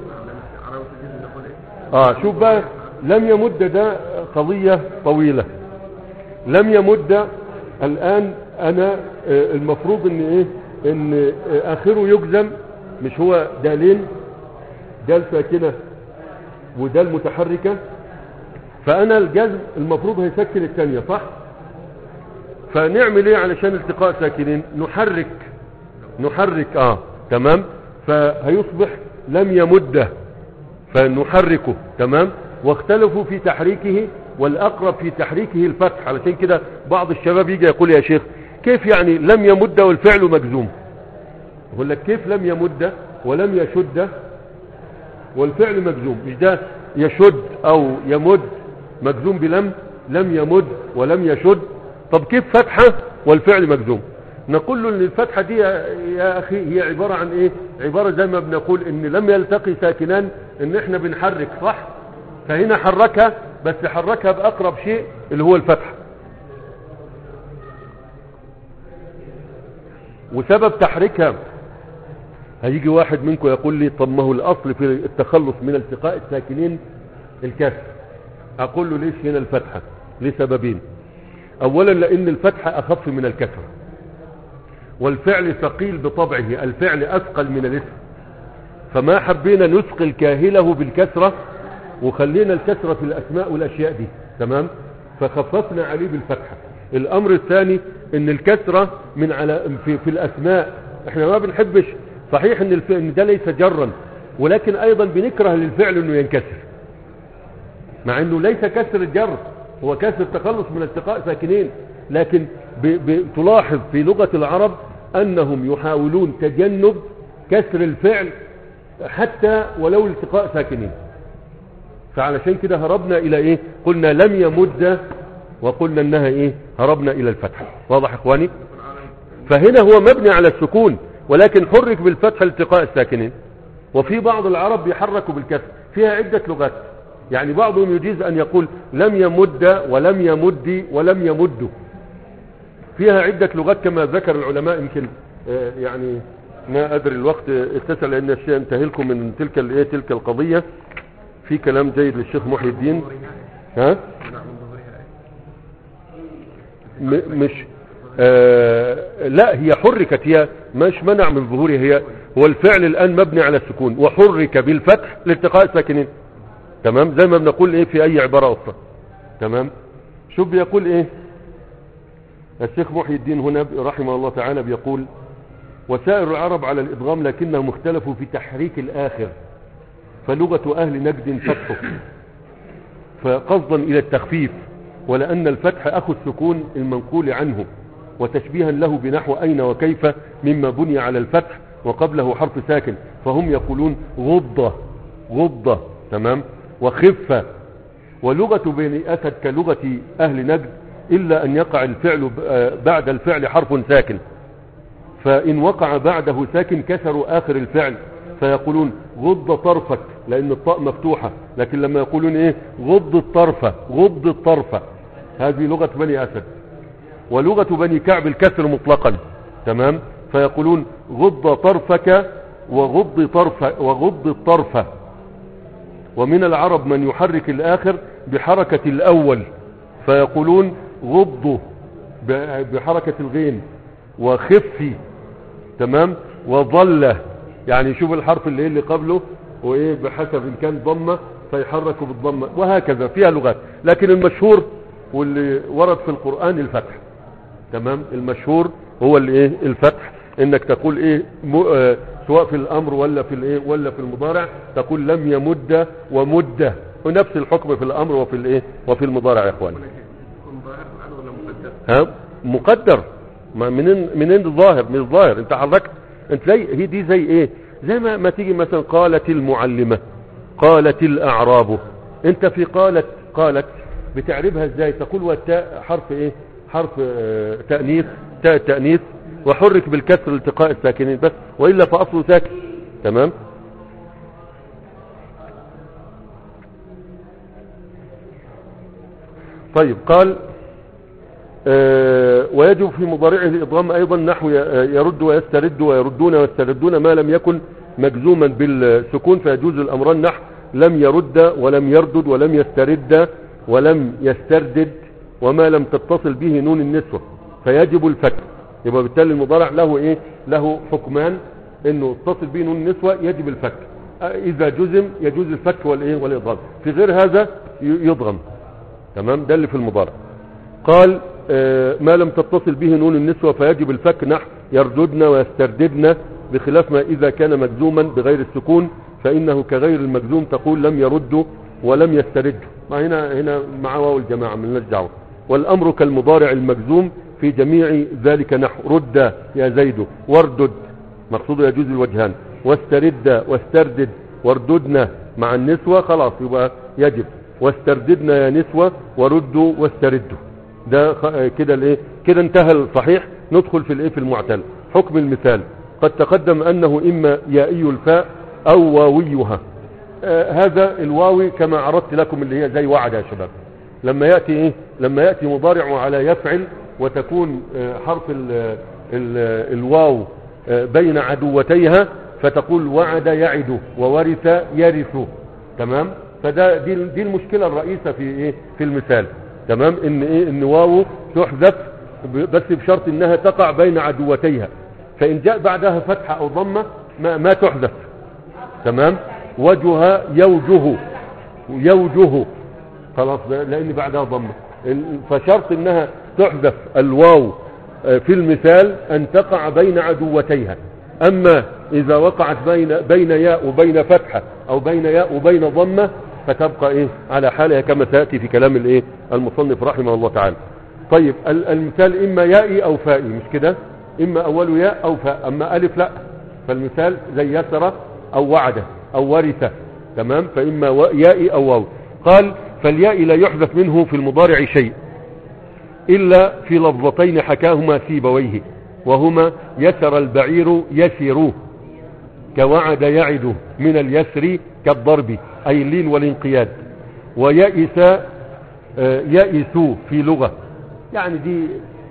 اه شوف بقى، لم يمد ده قضية طويلة. لم يمد الان انا المفروض ان ايه؟ ان اخره يجزم، مش هو دالين، دال ساكنة ودال متحركة، فانا الجزم المفروض هيسكن الثانية صح؟ فنعمل ايه علشان التقاء ساكنين؟ نحرك نحرك اه تمام، فهيصبح لم يمده فنحركه. تمام. واختلفوا في تحريكه، والاقرب في تحريكه الفتح. علشان كده بعض الشباب يجي يقول يا شيخ كيف يعني لم يمد والفعل مجزوم؟ يقول لك كيف لم يمد ولم يشد والفعل مجزوم؟ مش ده يشد او يمد مجزوم بلم؟ لم يمد ولم يشد، طب كيف فتحة والفعل مجزوم؟ نقول له ان الفتحة دي يا اخي هي عبارة عن ايه؟ عبارة زي ما بنقول ان لم يلتقي ساكنان ان احنا بنحرك صح؟ فهنا حركها، بس حركها باقرب شيء اللي هو الفتحة. وسبب تحريكها هيجي واحد منكم يقول لي طب ما هو الاصل في التخلص من التقاء الساكنين الكسر. اقول له ليش هنا الفتحة؟ لسببين. اولا لان الفتحة اخف من الكسر، والفعل ثقيل بطبعه، الفعل اثقل من الاسم، فما حبينا نثقل كاهله بالكسرة وخلينا الكسرة في الاسماء والاشياء دي. تمام. فخففنا عليه بالفتحة. الامر الثاني ان الكسرة من على في, في الاسماء احنا ما بنحبش، صحيح ان, الف... إن ده ليس جرا، ولكن ايضا بنكره للفعل انه ينكسر، مع انه ليس كسر الجر، هو كسر التخلص من التقاء ساكنين. لكن ب... ب... تلاحظ في لغة العرب انهم يحاولون تجنب كسر الفعل حتى ولو التقاء ساكنين. فعلشان كده هربنا الى ايه؟ قلنا لم يمد وقلنا انها ايه؟ هربنا الى الفتح. واضح اخواني؟ فهنا هو مبني على السكون، ولكن حرك بالفتح التقاء الساكنين. وفي بعض العرب بيحركوا بالكسر، فيها عدة لغات. يعني بعضهم يجيز ان يقول لم يمد ولم يمد ولم يمد، فيها عدة لغات كما ذكر العلماء. يمكن آه يعني ما ادري الوقت اتسع لان الشيء انتهي لكم من تلك الايه تلك القضية. في كلام جيد للشيخ محي الدين. ها م مش آه لا هي حركت، هي مش منع من ظهورها، هي هو الفعل الان مبني على السكون وحرك بالفتح لالتقاء الساكنين. تمام. زي ما بنقول ايه في اي عبارة اخرى. تمام. شوف بيقول ايه الشيخ محي الدين هنا رحمه الله تعالى؟ بيقول وسائر العرب على الادغام لكنهم اختلفوا في تحريك الاخر، فلغة اهل نجد فتحه فقصدا الى التخفيف، ولان الفتح اخو السكون المنقول عنه، وتشبيها له بنحو اين وكيف مما بني على الفتح وقبله حرف ساكن، فهم يقولون غضة غضة. تمام. وخفة. ولغة بني اسد كلغة اهل نجد الا ان يقع الفعل بعد الفعل حرف ساكن، فان وقع بعده ساكن كسروا اخر الفعل فيقولون غض طرفك لان الطاء مفتوحة، لكن لما يقولون ايه غض الطرفة غض الطرفة، هذه لغة بني اسد. ولغة بني كعب الكسر مطلقا. تمام. فيقولون غض طرفك وغض طرف وغض الطرفة. ومن العرب من يحرك الاخر بحركة الاول فيقولون غض بحركة الغين وخفي. تمام. وظل، يعني شوف الحرف اللي اللي قبله وايه بحسب ان كان ضمة فيحركوا بالضمة، وهكذا فيها لغات. لكن المشهور واللي ورد في القرآن الفتح. تمام. المشهور هو اللي ايه الفتح، انك تقول ايه اه سواء في الامر ولا في الايه ولا في المضارع، تقول لم يمد ومد ونفس الحكم في الامر وفي الايه وفي المضارع يا اخواني. يكون ظاهر الآن ولا مقدر؟ ها مقدر. ما منين منين الظاهر؟ مش ظاهر، انت حركت. انت زي هي دي زي ايه؟ زي ما, ما تيجي مثلا قالت المعلمة، قالت الاعراب. انت في قالت قالت بتعربها ازاي؟ تقول والتاء حرف ايه؟ حرف اه تأنيث، تاء التأنيث، وحرك بالكسر التقاء الساكنين بس، وإلا فأصله ساكن. تمام. طيب قال آه ويجب في مضارعه الإضغام أيضا نحو يرد ويسترد ويردون ويستردون ما لم يكن مجزوما بالسكون، فيجوز الأمران نحو لم يرد ولم يردد ولم يسترد ولم يستردد، وما لم تتصل به نون النسوة فيجب الفك. يبقى بالتالي المضارع له ايه؟ له حكمان، انه اتصل به نون النسوة يجب الفك، اذا جزم يجوز الفك والايه والإضغام، في غير هذا يضغم. تمام. ده اللي في المضارع. قال آه ما لم تتصل به نون النسوة فيجب الفك نحو يرددن ويسترددن، بخلاف ما إذا كان مجزوما بغير السكون فإنه كغير المجزوم، تقول لم يردوا ولم يستردوا. ما هنا هنا مع واو الجماعة من دعوة. والأمر كالمضارع المجزوم في جميع ذلك نحو رد يا زيد واردد، مقصود يجوز الوجهان، واسترد واستردد وارددنا مع النسوة خلاص يبقى يجب، واسترددنا يا نسوة وردوا واستردوا. ده كده الايه كده انتهى الصحيح. ندخل في الايه في المعتل. حكم المثال قد تقدم انه اما يائي الفاء او واويها. آه هذا الواوي كما عرضت لكم اللي هي زي وعد يا شباب. لما يأتي ايه لما يأتي مضارع على يفعل وتكون آه حرف ال ال الواو آه بين عدوتيها، فتقول وعد يعد وورث يرث. تمام. فده دي, دي المشكلة الرئيسة في ايه في المثال. تمام. ان ايه ان واو تحذف بس بشرط انها تقع بين عدوتيها، فان جاء بعدها فتحة او ضمة ما, ما تحذف. تمام. وجه يوجه يوجه خلاص لان بعدها ضمة، فشرط انها تحذف الواو في المثال ان تقع بين عدوتيها. اما اذا وقعت بين بين ياء وبين فتحة او بين ياء وبين ضمة فتبقى ايه على حالها كما سيأتي في كلام الايه المصنف رحمه الله تعالى. طيب المثال اما يائي او فائي، مش كده؟ اما اول ياء او فاء. اما الف لا، فالمثال زي يسر او وعد او ورث. تمام. فاما يائي او واو. قال فالياء لا يحذف منه في المضارع شيء الا في لفظتين حكاهما سيبويه، وهما يسر البعير يسر كوعد يعد من اليسر كالضرب أي اللين والانقياد، ويئس يئسوا في لغة. يعني دي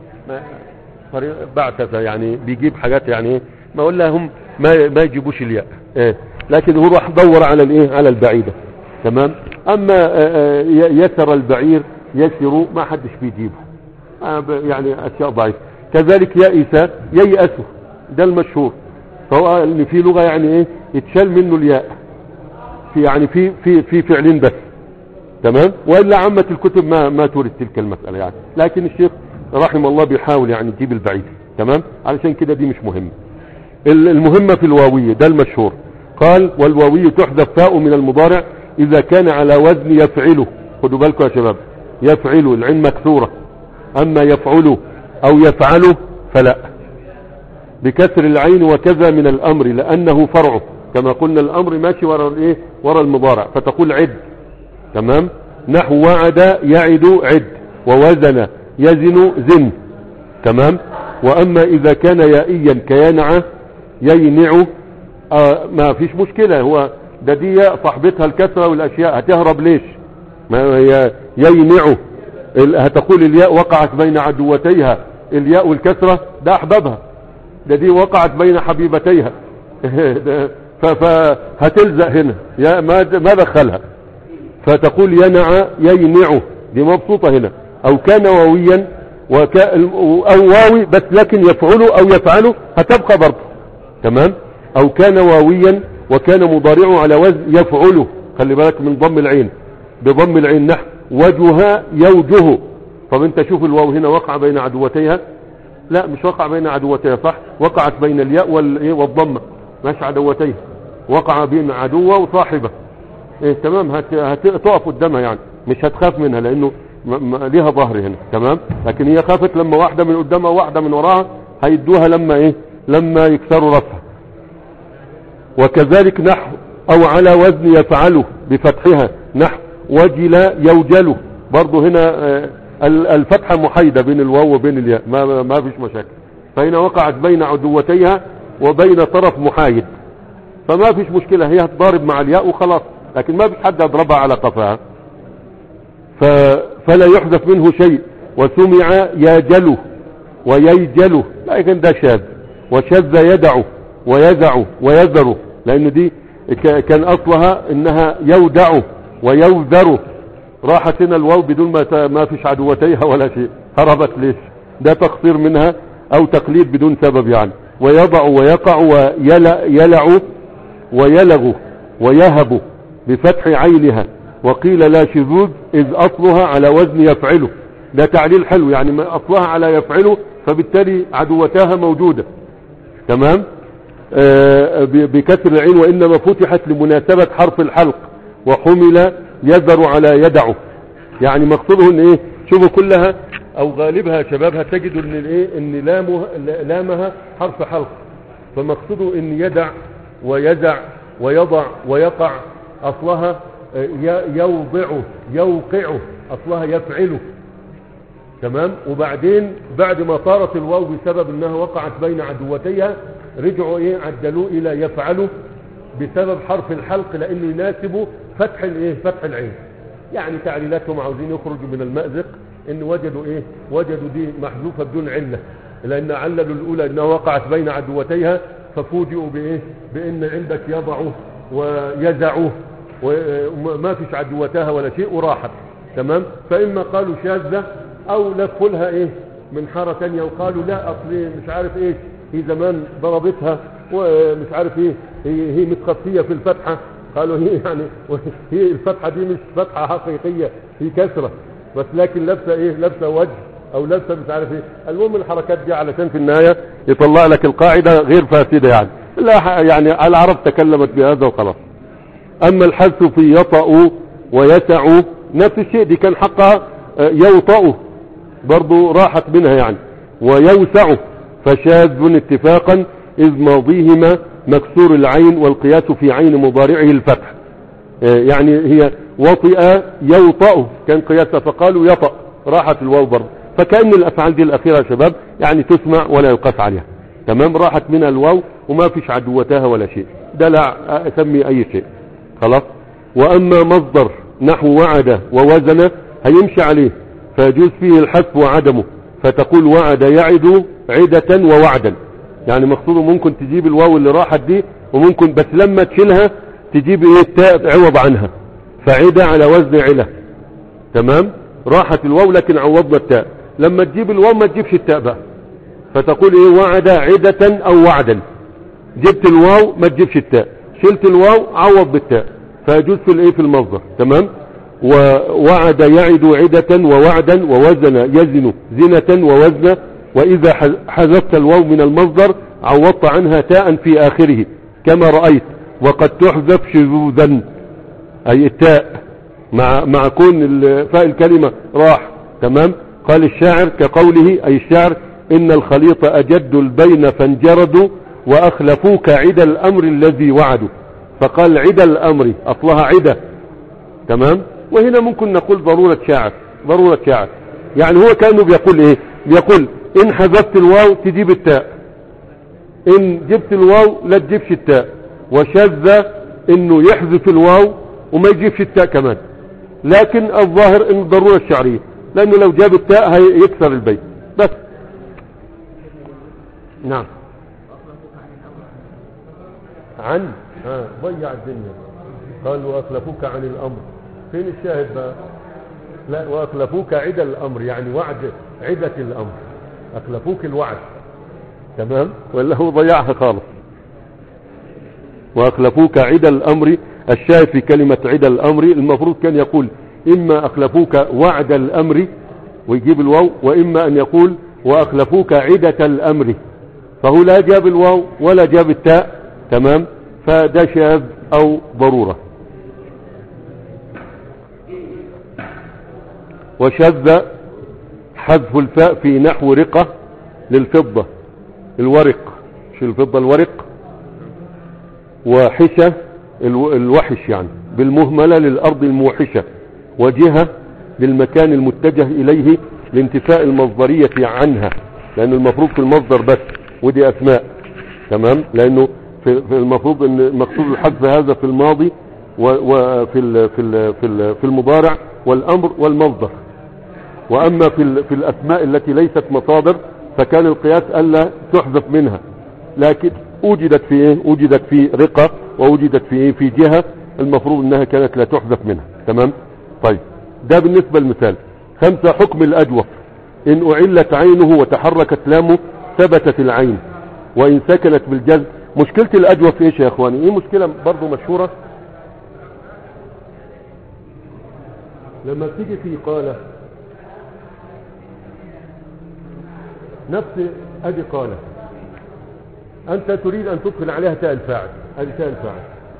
بعثة يعني بيجيب حاجات يعني ما اقول لهم ما ما يجيبوش الياء إيه. لكن هو راح دور على الايه على البعيدة. تمام. اما يسر البعير يسر ما حدش بيجيبه يعني اشياء ضعيفة. كذلك يئس ييأسوا ده المشهور، فهو ان في لغة يعني ايه يتشال منه الياء في يعني في في في فعلين بس. تمام. والا عامه الكتب ما ما تورد تلك المساله يعني، لكن الشيخ رحمه الله بيحاول يعني يجيب البعيد. تمام. علشان كده دي مش مهمه. المهمه في الواويه ده المشهور. قال والواويه تحذف فاء من المضارع اذا كان على وزن يفعله. خدوا بالكم يا شباب، يفعله العين مكسوره، اما يفعله او يفعله فلا، بكسر العين وكذا من الامر لانه فرعه، كما قلنا الامر ماشي ورا الايه ورا المضارع، فتقول عد. تمام. نحو وعد يعد عد، ووزن يزن زن. تمام. واما اذا كان يائيا كينع يينع آه ما فيش مشكلة، هو ده دي صاحبتها الكسرة والاشياء هتهرب ليش؟ ما هي يينع، هتقول الياء وقعت بين عدوتيها، الياء والكسرة ده احبابها، ده دي وقعت بين حبيبتيها فهتلزق هنا يا ما ما دخلها، فتقول ينع يينع، دي مبسوطة هنا. او كان واويا وكا او واوي بس لكن يفعله او يفعله هتبقى برضه. تمام. او كان واويا وكان مضارعه على وزن يفعله، خلي بالك من ضم العين، بضم العين نحو وجه يوجه. طب انت شوف الواو هنا وقع بين عدوتيها، لا مش وقع بين عدوتيها صح، وقعت بين الياء والضمه، مش عدوتيها، وقع بين عدوة وصاحبة. إيه تمام هت... هتقف قدامها يعني مش هتخاف منها لانه م... م... ليها ظهر هنا تمام. لكن هي خافت لما واحدة من قدامها وواحدة من وراها هيدوها لما ايه لما يكسروا راسها. وكذلك نحو او على وزن يفعله بفتحها نحو وجل يوجله برضو هنا آه الفتحة محايدة بين الواو وبين الياء ما, ما فيش مشاكل. فهنا وقعت بين عدوتيها وبين طرف محايد فما فيش مشكلة هي هتضارب مع الياء وخلاص. لكن ما فيش حد يضربها على قفاها فلا يحذف منه شيء. وسمع ياجله وييجله لكن ده شاذ. وشذ يدعه ويزعه ويذره لأنه دي كان أصلها إنها يودعه ويوذره راحت هنا الواو بدون ما ما فيش عدوتيها ولا شيء هربت ليش ده تقصير منها أو تقليد بدون سبب يعني. ويضع ويقع ويلع ويلغ ويهب بفتح عينها. وقيل لا شذوذ إذ أصلها على وزن يفعله ده تعليل حلو يعني أصلها على يفعله فبالتالي عدوتها موجودة تمام. آه بكسر العين وإنما فتحت لمناسبة حرف الحلق وحمل يذر على يدعه يعني مقصوده ان ايه شوفوا كلها او غالبها شبابها تجدوا ان الايه ان لامها لامها حرف حلق فمقصوده ان يدع ويدع ويضع ويقع اصلها يوضعه يوقعه اصلها يفعله تمام. وبعدين بعد ما طارت الواو بسبب انها وقعت بين عدوتيها رجعوا ايه عدلوه الى يفعله بسبب حرف الحلق لانه يناسبه فتح الايه فتح العين يعني تعليلاتهم عاوزين يخرجوا من المأزق ان وجدوا ايه وجدوا دي محذوفه بدون عله لان عللوا الاولى انها وقعت بين عدوتيها ففوجئوا بايه بان عندك يضعه ويزعه وما فيش عدوتها ولا شيء وراحت تمام. فاما قالوا شاذه او لفوا لها ايه من حاره ثانيه وقالوا لا اصل مش عارف ايه في زمان ضربتها ومش عارف ايه هي هي متخفيه في الفتحه قالوا هي يعني هي الفتحه دي مش فتحه حقيقيه هي كسره بس لكن لابسه ايه لابسه وجه او لابسه مش عارف ايه. المهم الحركات دي علشان في النهايه يطلع لك القاعده غير فاسده يعني لا يعني العرب تكلمت بهذا وخلاص. اما الحذف في يطأ ويسع نفس الشيء دي كان حقها يوطأ برضو راحت منها يعني. ويوسع فشاذ اتفاقا إذ ماضيهما مكسور العين والقياس في عين مضارعه الفتح يعني هي وطئ يوطأ كان قياسها فقالوا يطأ راحت الواو برضو. فكأن الأفعال دي الأخيرة يا شباب يعني تسمع ولا يقاس عليها تمام راحت منها الواو وما فيش عدوتها ولا شيء ده لا أسمي أي شيء خلاص. وأما مصدر نحو وعد ووزن هيمشي عليه فيجوز فيه الحذف وعدمه فتقول وعد يعد عدة ووعدا يعني مقصوده ممكن تجيب الواو اللي راحت دي وممكن بس لما تشيلها تجيب ايه التاء عوض عنها فعدة على وزن عله تمام. راحت الواو لكن عوضنا التاء لما تجيب الواو ما تجيبش التاء بقى فتقول ايه وعد عدة او وعدا جبت الواو ما تجيبش التاء شلت الواو عوض بالتاء فيجوز في الايه في المصدر تمام. ووعد يعد عدة ووعدا ووزن يزن زنة ووزن. وإذا حذفت الواو من المصدر عوضت عنها تاء في آخره كما رأيت وقد تحذف شذوذا أي التاء مع مع كون فاء الكلمة راح تمام. قال الشاعر كقوله أي الشاعر إن الخليط أجد البين فانجردوا وأخلفوك عدى الأمر الذي وعدوا فقال عدى الأمر أصلها عدى تمام. وهنا ممكن نقول ضرورة شاعر ضرورة شاعر يعني هو كانوا بيقول ايه بيقول ان حذفت الواو تجيب التاء ان جبت الواو لا تجيبش التاء وشذ انه يحذف الواو وما يجيبش التاء كمان لكن الظاهر ان ضرورة الشعرية لانه لو جاب التاء هيكسر البيت بس. نعم عن ها ضيع الدنيا قال واخلفوك عن الامر فين الشاهد بقى لا واخلفوك عدى الامر يعني وعد عدة الامر اخلفوك الوعد تمام ولا هو ضيعها خالص. واخلفوك عدى الامر الشاهد في كلمة عدى الامر المفروض كان يقول اما اخلفوك وعد الامر ويجيب الواو واما ان يقول واخلفوك عدة الامر فهو لا جاب الواو ولا جاب التاء تمام فده شاذ او ضرورة. وشذ حذف الفاء في نحو رقة للفضة، الورق، مش الفضة الورق، وحشة الوحش يعني بالمهملة للأرض الموحشة، وجهة للمكان المتجه إليه لانتفاء المصدرية عنها، لأن المفروض في المصدر بس ودي أسماء، تمام، لأنه في المفروض أن مقصود الحذف هذا في الماضي وفي ال في ال في ال في المضارع والأمر والمصدر. وأما في في الأسماء التي ليست مصادر فكان القياس ألا تحذف منها، لكن وجدت في إيه؟ وجدت في رقة ووجدت في إيه؟ في جهة المفروض أنها كانت لا تحذف منها، تمام. طيب ده بالنسبة للمثال. خمسة، حكم الأجوف إن أعلت عينه وتحركت لامه ثبتت العين، وإن سكنت بالجزم. مشكلة الأجوف إيش يا إخواني؟ إيه مشكلة برضو مشهورة لما تيجي في قالة، نفس أدي قالة أنت تريد أن تدخل عليها تاء الفاعل، أدي تاء الفاعل،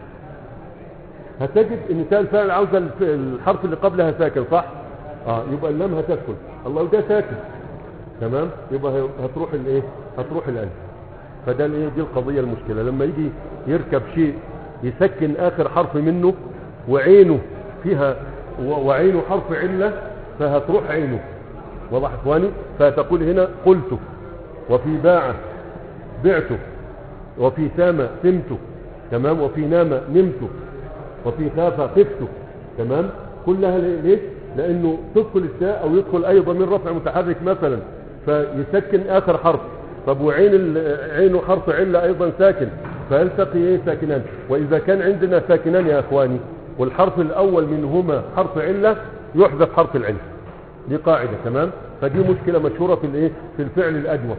هتجد ان تاء الفاعل عاوزة الحرف اللي قبلها ساكن، صح؟ اه يبقى اللام هتدخل، الله ده ساكن، تمام، يبقى هتروح الايه؟ هتروح الالف. فده الايه؟ دي القضية المشكلة لما يجي يركب شيء يسكن اخر حرف منه وعينه فيها وعينه حرف علة فهتروح عينه، واضح اخواني؟ فتقول هنا قلت، وفي باع بعته، وفي سام سمت، تمام، وفي نام نمت، وفي خاف خفت، تمام، كلها ليه؟ لانه تدخل التاء او يدخل اي ضمير رفع متحرك مثلا فيسكن اخر حرف، طب وعين عينه حرف عله ايضا ساكن فيلتقي ايه؟ ساكنان. واذا كان عندنا ساكنان يا اخواني والحرف الاول منهما حرف عله يحذف حرف العله، دي قاعده، تمام. فدي مشكله مشهوره في الايه؟ في الفعل الاجوف.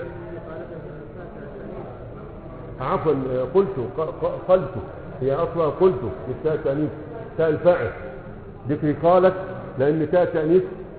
عفوا قلت قلت هي اصلا قلت بالتاء تانيث، تاء الفاعل ذكر قالت، لان تاء تانيث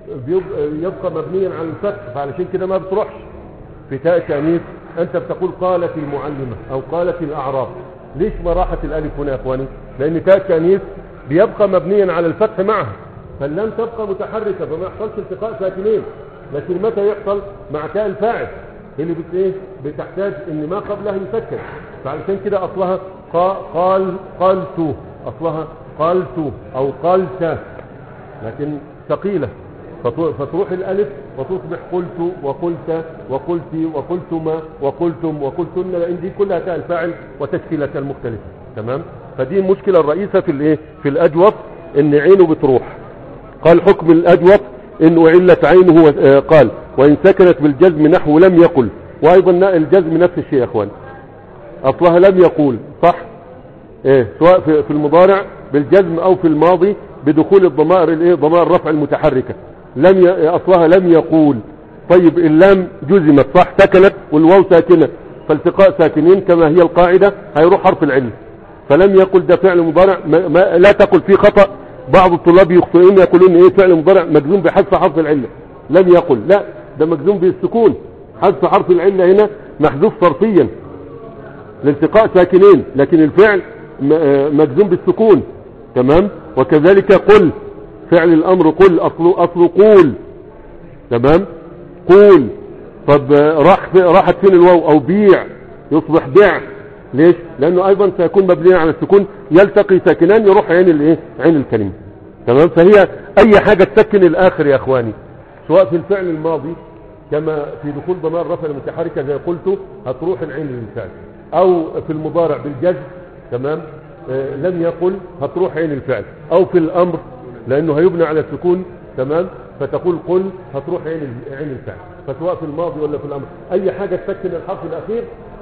يبقى مبنيا على الفتح، فعلشان كده ما بتروحش في تاء تانيث. انت بتقول قالت المعلمه او قالت الاعراب، ليش ما راحت الالف هنا يا اخواني؟ لان تاء تانيث بيبقى مبنيا على الفتح معها، فاللام تبقى متحركه فما يحصلش التقاء ساكنين. لكن متى يحصل؟ مع تاء الفاعل اللي بت ايه؟ بتحتاج ان ما قبلها يسكن، فعلشان كده اصلها قال قالت، اصلها قالت او قالت، لكن ثقيله فتروح الالف وتصبح قلت وقلت وقلتي وقلتما وقلتم وقلتن، لان دي كلها تاء الفاعل وتشكيلتها المختلفه، تمام. فدي المشكله الرئيسه في الايه؟ في الاجوف، ان عينه بتروح. قال حكم الاجوف ان اعلت عينه، قال وان سكنت بالجزم نحو لم يقل، وايضا الجزم نفس الشيء يا اخوان، اصلها لم يقول، صح؟ ايه، سواء في المضارع بالجزم او في الماضي بدخول الضمائر الايه؟ ضمائر رفع المتحركه، لم ي... اصلها لم يقول. طيب اللام جزمت، صح، سكنت والواو ساكنه، فالتقاء ساكنين كما هي القاعده هيروح حرف العله. فلم يقل ده فعل مضارع، ما... ما... لا تقل فيه خطأ، بعض الطلاب يخطئون يقولون ايه؟ فعل مضارع مجزوم بحذف حرف العله، لم يقل، لا ده مجزوم بالسكون، حذف حرف العله هنا محذوف صرفيا لالتقاء ساكنين، لكن الفعل مجزوم بالسكون، تمام. وكذلك قل، فعل الامر قل اصله اصله قول، تمام، قول. طب راح في راحت فين الواو؟ او بيع يصبح بيع، ليش؟ لانه ايضا سيكون مبني على السكون، يلتقي ساكنان يروح عين الايه؟ عين الكلمه، تمام. فهي اي حاجه تسكن الاخر يا اخواني، سواء في الفعل الماضي كما في دخول ضمائر رفع المتحركه زي قلت هتروح العين للفعل، او في المضارع بالجزم، تمام، آه لم يقل هتروح عين الفعل، او في الامر لانه هيبنى على السكون، تمام، فتقول قل هتروح عين عين الفعل. فسواء في الماضي ولا في الامر اي حاجه تسكن الحرف الاخير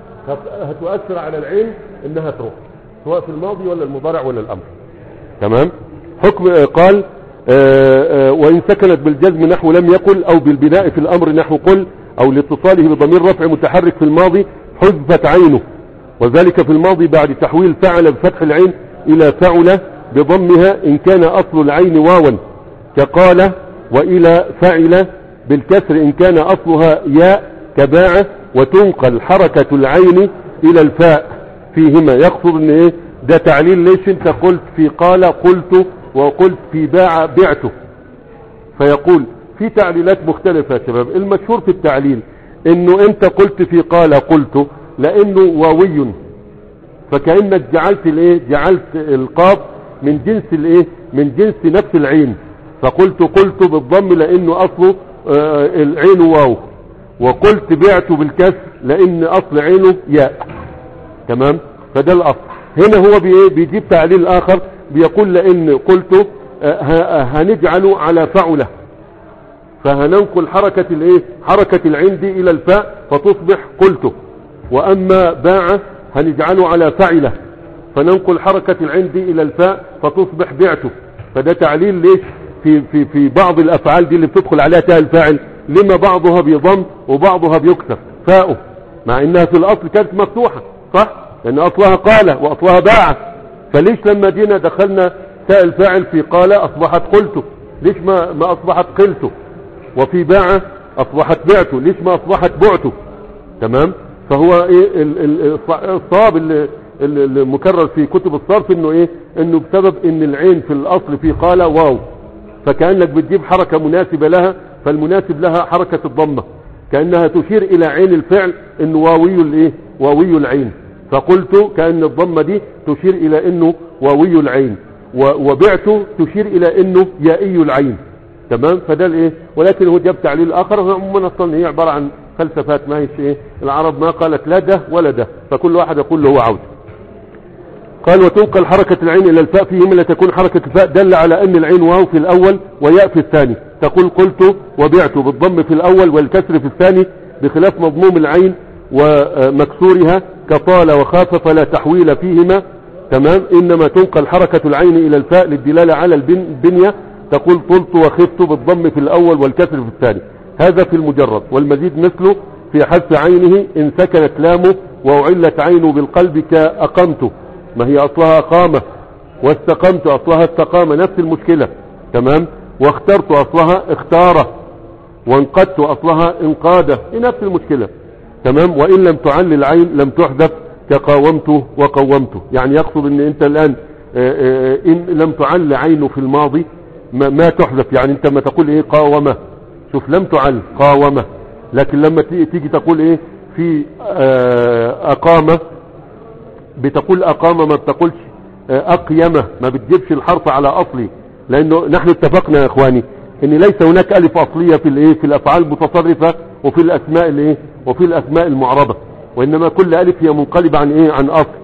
هتؤثر على العين انها تروح، سواء في الماضي ولا المضارع ولا الامر، تمام. حكم آه قال آآ آآ وإن سكنت بالجزم نحو لم يقل، أو بالبناء في الأمر نحو قل، أو لاتصاله بضمير رفع متحرك في الماضي حذفت عينه، وذلك في الماضي بعد تحويل فعل بفتح العين إلى فعل بضمها إن كان أصل العين واوا كقال، وإلى فعل بالكسر إن كان أصلها ياء كباعة، وتنقل حركة العين إلى الفاء فيهما. يقصد ان ايه ده تعليل، ليش انت قلت في قال قلت وقلت في باع بعته، فيقول في تعليلات مختلفة يا شباب. المشهور في التعليل انه انت قلت في قال قلت لانه واوي، فكأنك جعلت الايه جعلت القاف من جنس الايه من جنس نفس العين، فقلت قلت بالضم لانه اصله آه العين واو، وقلت بعت بالكسر لان اصل عينه ياء. تمام، فده الاصل. هنا هو بيجيب تعليل اخر بيقول لان قلت آه هنجعله على فعله، فهننقل حركة الايه حركة العين دي الى الفاء فتصبح قلت، واما باع هنجعله على فعله فننقل حركة العين دي الى الفاء فتصبح بعته. فده تعليل ليش في في في بعض الافعال دي اللي بتدخل عليها تاء الفاعل لما بعضها بيضم وبعضها بيكسر فاؤه، مع انها في الاصل كانت مفتوحة صح، لان اصلها قال واصلها باع. فليش لما جينا دخلنا تاء الفاعل في قال اصبحت قلت؟ ليش ما ما اصبحت قلت؟ وفي باع اصبحت بعته، ليش ما اصبحت بعته؟ تمام. فهو ايه الصواب اللي المكرر في كتب الصرف انه ايه انه بسبب ان العين في الاصل في قال واو، فكأنك بتجيب حركة مناسبة لها، فالمناسب لها حركة الضمة، كأنها تشير الى عين الفعل انه واوي الايه واوي العين، فقلت كأن الضمة دي تشير الى انه واوي العين، وبعته تشير الى انه يائي العين. تمام. فده الايه ولكن هو جاب تعليل اخر. عموما اصلا هي عبارة عن فلسفات، ما هيش ايه العرب ما قالت لا ده ولا ده، فكل واحد يقول له هو عاوز. قال وتنقل حركة العين الى الفاء فيهما لتكون حركة الفاء دل على ان العين واو في الاول وياء في الثاني، تقول قلت وبعت بالضم في الاول والكسر في الثاني، بخلاف مضموم العين ومكسورها كطال وخاف فلا تحويل فيهما. تمام. انما تنقل حركة العين الى الفاء للدلالة على البنية، تقول طلت وخفت بالضم في الاول والكسر في الثاني. هذا في المجرد. والمزيد مثله في حذف عينه ان سكنت لامه وأعلت عينه بالقلب كأقمت، ما هي اصلها اقامة، واستقمت اصلها استقامة، نفس المشكلة. تمام. واخترت اصلها اختارة، وانقدت اصلها انقادة، نفس المشكلة. تمام. وان لم تعل العين لم تحذف كقاومت وقومت. يعني يقصد ان انت الان ان لم تعل عينه في الماضي ما, ما تحذف. يعني انت ما تقول ايه قاومة، شوف لم تعل قاومة، لكن لما تيجي تقول ايه في اقامة بتقول اقامة، ما بتقولش اقيمة، ما بتجيبش الحرف على اصلي، لانه نحن اتفقنا يا اخواني ان ليس هناك الف اصلية في الايه في الافعال المتصرفة وفي الاسماء الايه وفي الاسماء المعربة، وانما كل الف هي منقلبة عن ايه عن اصل.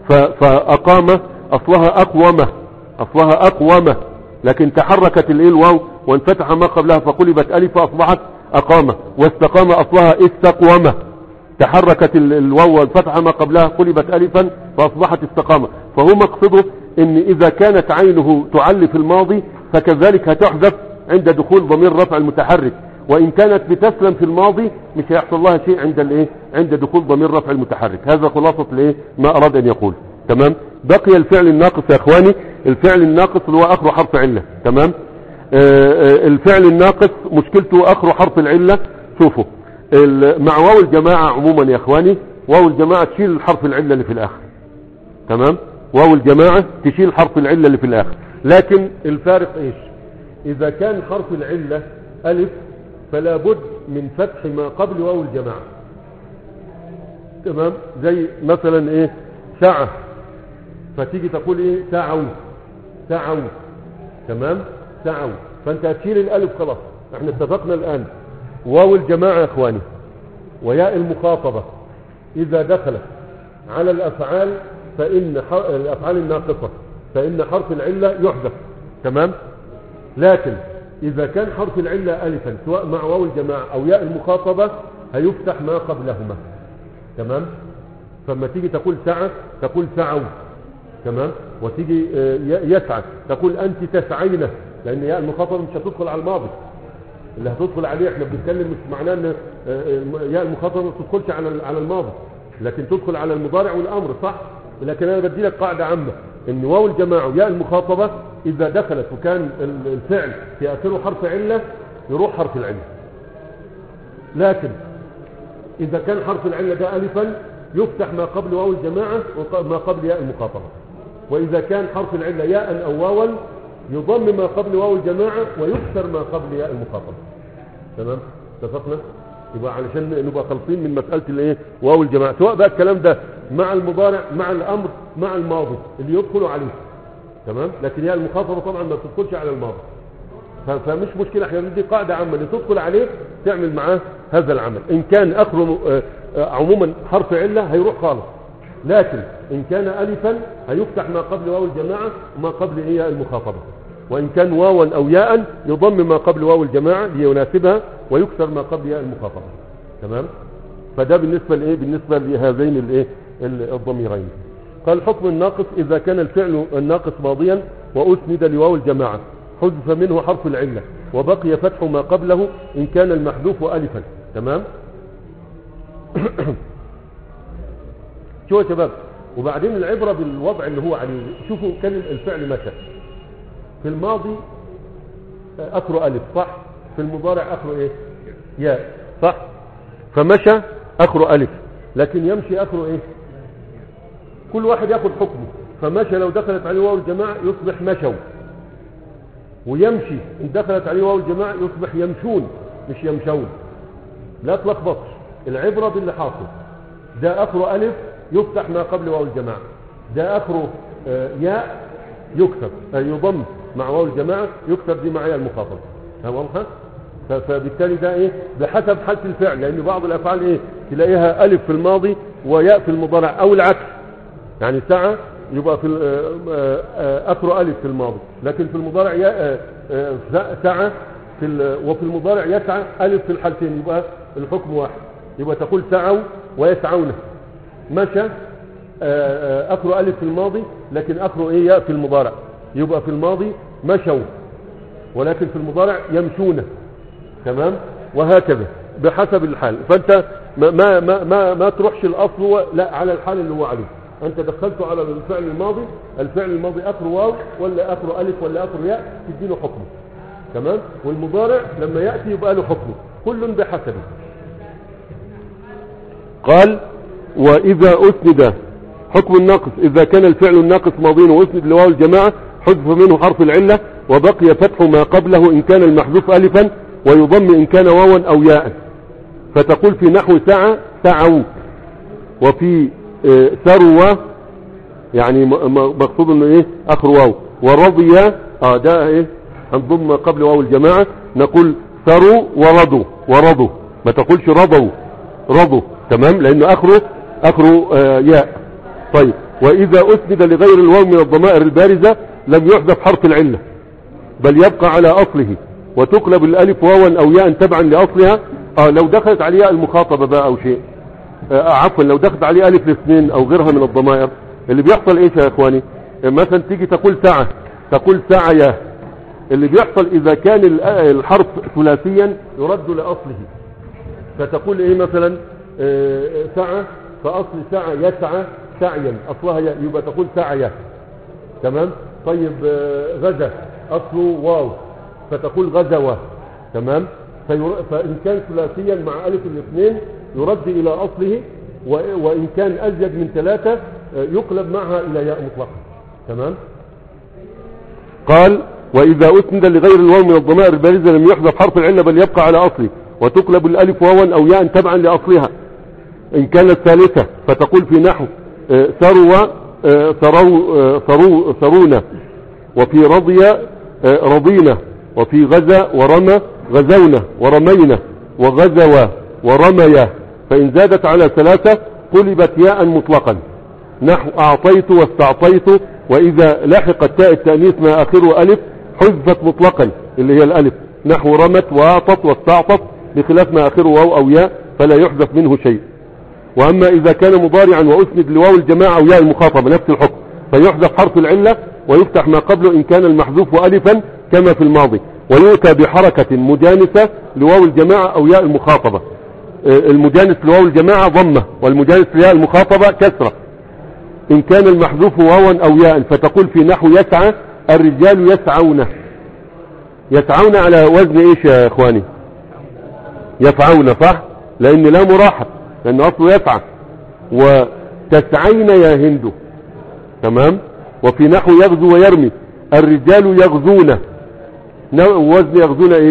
فاقامة اصلها اقومة، اصلها اقومة، لكن تحركت الايه الواو وانفتح ما قبلها فقلبت الف فاصبحت اقامة. واستقام اصلها استقومة، تحركت الواو وانفتح ما قبلها قلبت الفا فاصبحت استقامة. فهو مقصده ان اذا كانت عينه تعل في الماضي فكذلك هتحذف عند دخول ضمير رفع المتحرك، وان كانت بتسلم في الماضي مش هيحصل لها شيء عند الايه عند دخول ضمير رفع المتحرك. هذا خلاصة الايه ما اراد ان يقول. تمام. بقي الفعل الناقص يا اخواني. الفعل الناقص اللي هو اخره حرف علة. تمام. آه الفعل الناقص مشكلته اخره حرف العلة. شوفوا مع واو الجماعة عموما يا اخواني، واو الجماعة تشيل حرف العلة اللي في الاخر. تمام. واو الجماعة تشيل حرف العلة اللي في الاخر، لكن الفارق ايش؟ اذا كان حرف العلة الف فلا بد من فتح ما قبل واو الجماعة. تمام. زي مثلا ايه ساعة، فتيجي تقول ايه ساعوا ساعوا. تمام. ساعوا، فانت هتشيل الالف خلاص. احنا اتفقنا الان واو الجماعة يا اخواني وياء المخاطبة اذا دخلت على الافعال فان الافعال الناقصة فان حرف العلة يحذف. تمام. لكن اذا كان حرف العلة الفا سواء مع واو الجماعة او ياء المخاطبة هيفتح ما قبلهما. تمام. فلما تيجي تقول سعى تقول سعوا. تمام. وتيجي يسعى تقول انت تسعينه، لان ياء المخاطبة مش هتدخل على الماضي، اللي هتدخل عليه احنا بنتكلم مش معناه ان ياء المخاطبة ما تدخلش على على الماضي، لكن تدخل على المضارع والامر صح. لكن انا بدي لك قاعدة عامة ان واو الجماعة وياء المخاطبة اذا دخلت وكان الفعل في اخره حرف علة يروح حرف العلة، لكن اذا كان حرف العلة ده الفا يفتح ما قبل واو الجماعة وما قبل ياء المخاطبة. واذا كان حرف العلة ياء او واوا يضم ما قبل واو الجماعة ويكسر ما قبل ياء المخاطبة. تمام اتفقنا؟ يبقى علشان نبقى خالصين من مسألة الايه واو الجماعة، سواء بقى الكلام ده مع المضارع مع الامر مع الماضي اللي يدخلوا عليه. تمام. لكن ياء المخاطبة طبعا ما بتدخلش على الماضي، فمش مشكلة، احنا دي قاعدة عامة اللي تدخل عليه تعمل معاه هذا العمل. ان كان اخره عموما حرف علة هيروح خالص، لكن ان كان الفا هيفتح ما قبل واو الجماعة وما قبل ايه المخاطبة، وان كان واوا او ياء يضم ما قبل واو الجماعة ليناسبها ويكسر ما قبل ياء المخاطبة. تمام. فده بالنسبة لايه بالنسبة لهذين الايه الضميرين. قال حكم الناقص اذا كان الفعل الناقص ماضيا واسند لواو الجماعة حذف منه حرف العلة وبقي فتح ما قبله ان كان المحذوف الفا. تمام. شو يا شباب، وبعدين العبرة بالوضع اللي هو عليه. شوفوا كان الفعل متى في الماضي اخره الف صح، في المضارع اخره ايه ياء صح، فمشى اخره الف، لكن يمشي اخره ايه، كل واحد ياخد حكمه. فمشى لو دخلت عليه واو الجماعة يصبح مشوا، ويمشي ان دخلت عليه واو الجماعة يصبح يمشون مش يمشون. لا تلخبطش، العبرة باللي حاصل. ده اخره الف يفتح ما قبل واو الجماعة، ده اخره آه ياء يكسر آه يضم مع واو الجماعة يكسر دي معايا المخاطبة. واضحة؟ فبالتالي ده ايه بحسب حالة الفعل، لان بعض الافعال ايه تلاقيها الف في الماضي وياء في المضارع او العكس. يعني ساعة يبقى في اخره الف في الماضي لكن في المضارع ياء ساعة في وفي المضارع يسعى الف في الحالتين، يبقى الحكم واحد. يبقى تقول سعوا ويسعون. مشى اخره الف في الماضي لكن اخره ايه ياء في المضارع، يبقى في الماضي مشوا ولكن في المضارع يمشون. تمام. وهكذا بحسب الحال. فانت ما ما ما ما, ما تروحش الاصل لا على الحال اللي هو عليه. انت دخلته على الفعل الماضي، الفعل الماضي اخره واو ولا اخره الف ولا اخره ياء تديله حكمه. تمام. والمضارع لما ياتي يبقى له حكمه، كل بحسبه. قال واذا اسند حكم الناقص اذا كان الفعل الناقص ماضي واسند لواو الجماعة حذف منه حرف العلة وبقي فتح ما قبله ان كان المحذوف الفا ويضم ان كان واوا او ياء. فتقول في نحو سعى سعوا، وفي اه ثروة يعني مقصود انه ايه اخر واو، ورضي اه ده ايه هنضم قبل واو الجماعة نقول ثروا ورضوا ورضوا، ما تقولش رضوا رضوا. تمام. لانه اخره اخره اه ياء. طيب واذا اسند لغير الواو من الضمائر البارزة لم يحذف حرف العلة بل يبقى على اصله وتقلب الالف واوا او ياء تبعا لاصلها. اه لو دخلت عليها المخاطبة بقى او شيء آه عفوا لو دخلت عليه الف الاثنين او غيرها من الضمائر اللي بيحصل ايش يا اخواني، آه مثلا تيجي تقول سعى تقول سعيا. اللي بيحصل اذا كان الحرف ثلاثيا يرد لاصله، فتقول ايه مثلا آه سعى فاصل سعى يسعى سعيا اصلها يبقى تقول سعيا. تمام. طيب آه غزا اصله واو فتقول غزوة. تمام. فإن كان ثلاثيا مع ألف الاثنين يرد إلى أصله، وإن كان أزيد من ثلاثة يقلب معها إلى ياء مطلقة. تمام. قال وإذا أسند لغير الواو من الضمائر البارزة لم يحذف حرف العلة بل يبقى على أصله وتقلب الألف واوا أو ياء تبعا لأصلها إن كانت ثالثة. فتقول في نحو ثروا ثروا ثروا ثرونا، وفي رضي رضينا، وفي غزا ورمى غزونا ورمينا، وغزوا ورميا. فإن زادت على ثلاثة قلبت ياء مطلقا نحو أعطيت واستعطيت. وإذا لحقت تاء التأنيث ما آخره ألف حذفت مطلقا اللي هي الألف نحو رمت وأعطت واستعطت بخلاف ما آخره واو أو ياء فلا يحذف منه شيء. وأما إذا كان مضارعا وأسند لواو الجماعة أو ياء المخاطبة نفس الحكم فيحذف حرف العلة ويفتح ما قبله إن كان المحذوف ألفا كما في الماضي، ويؤتى بحركة مجانسة لواو الجماعة أو ياء المخاطبة. المجانس لواو الجماعة ضمة والمجانس لياء المخاطبة كسرة إن كان المحذوف واوا أو ياء. فتقول في نحو يسعى الرجال يسعون. يسعون على وزن إيش يا إخواني؟ يفعون صح، لأن لا مراحة لأن أصله يسعى. وتسعين يا هند. تمام. وفي نحو يغزو ويرمي الرجال يغزون. وزن يغزون ايه؟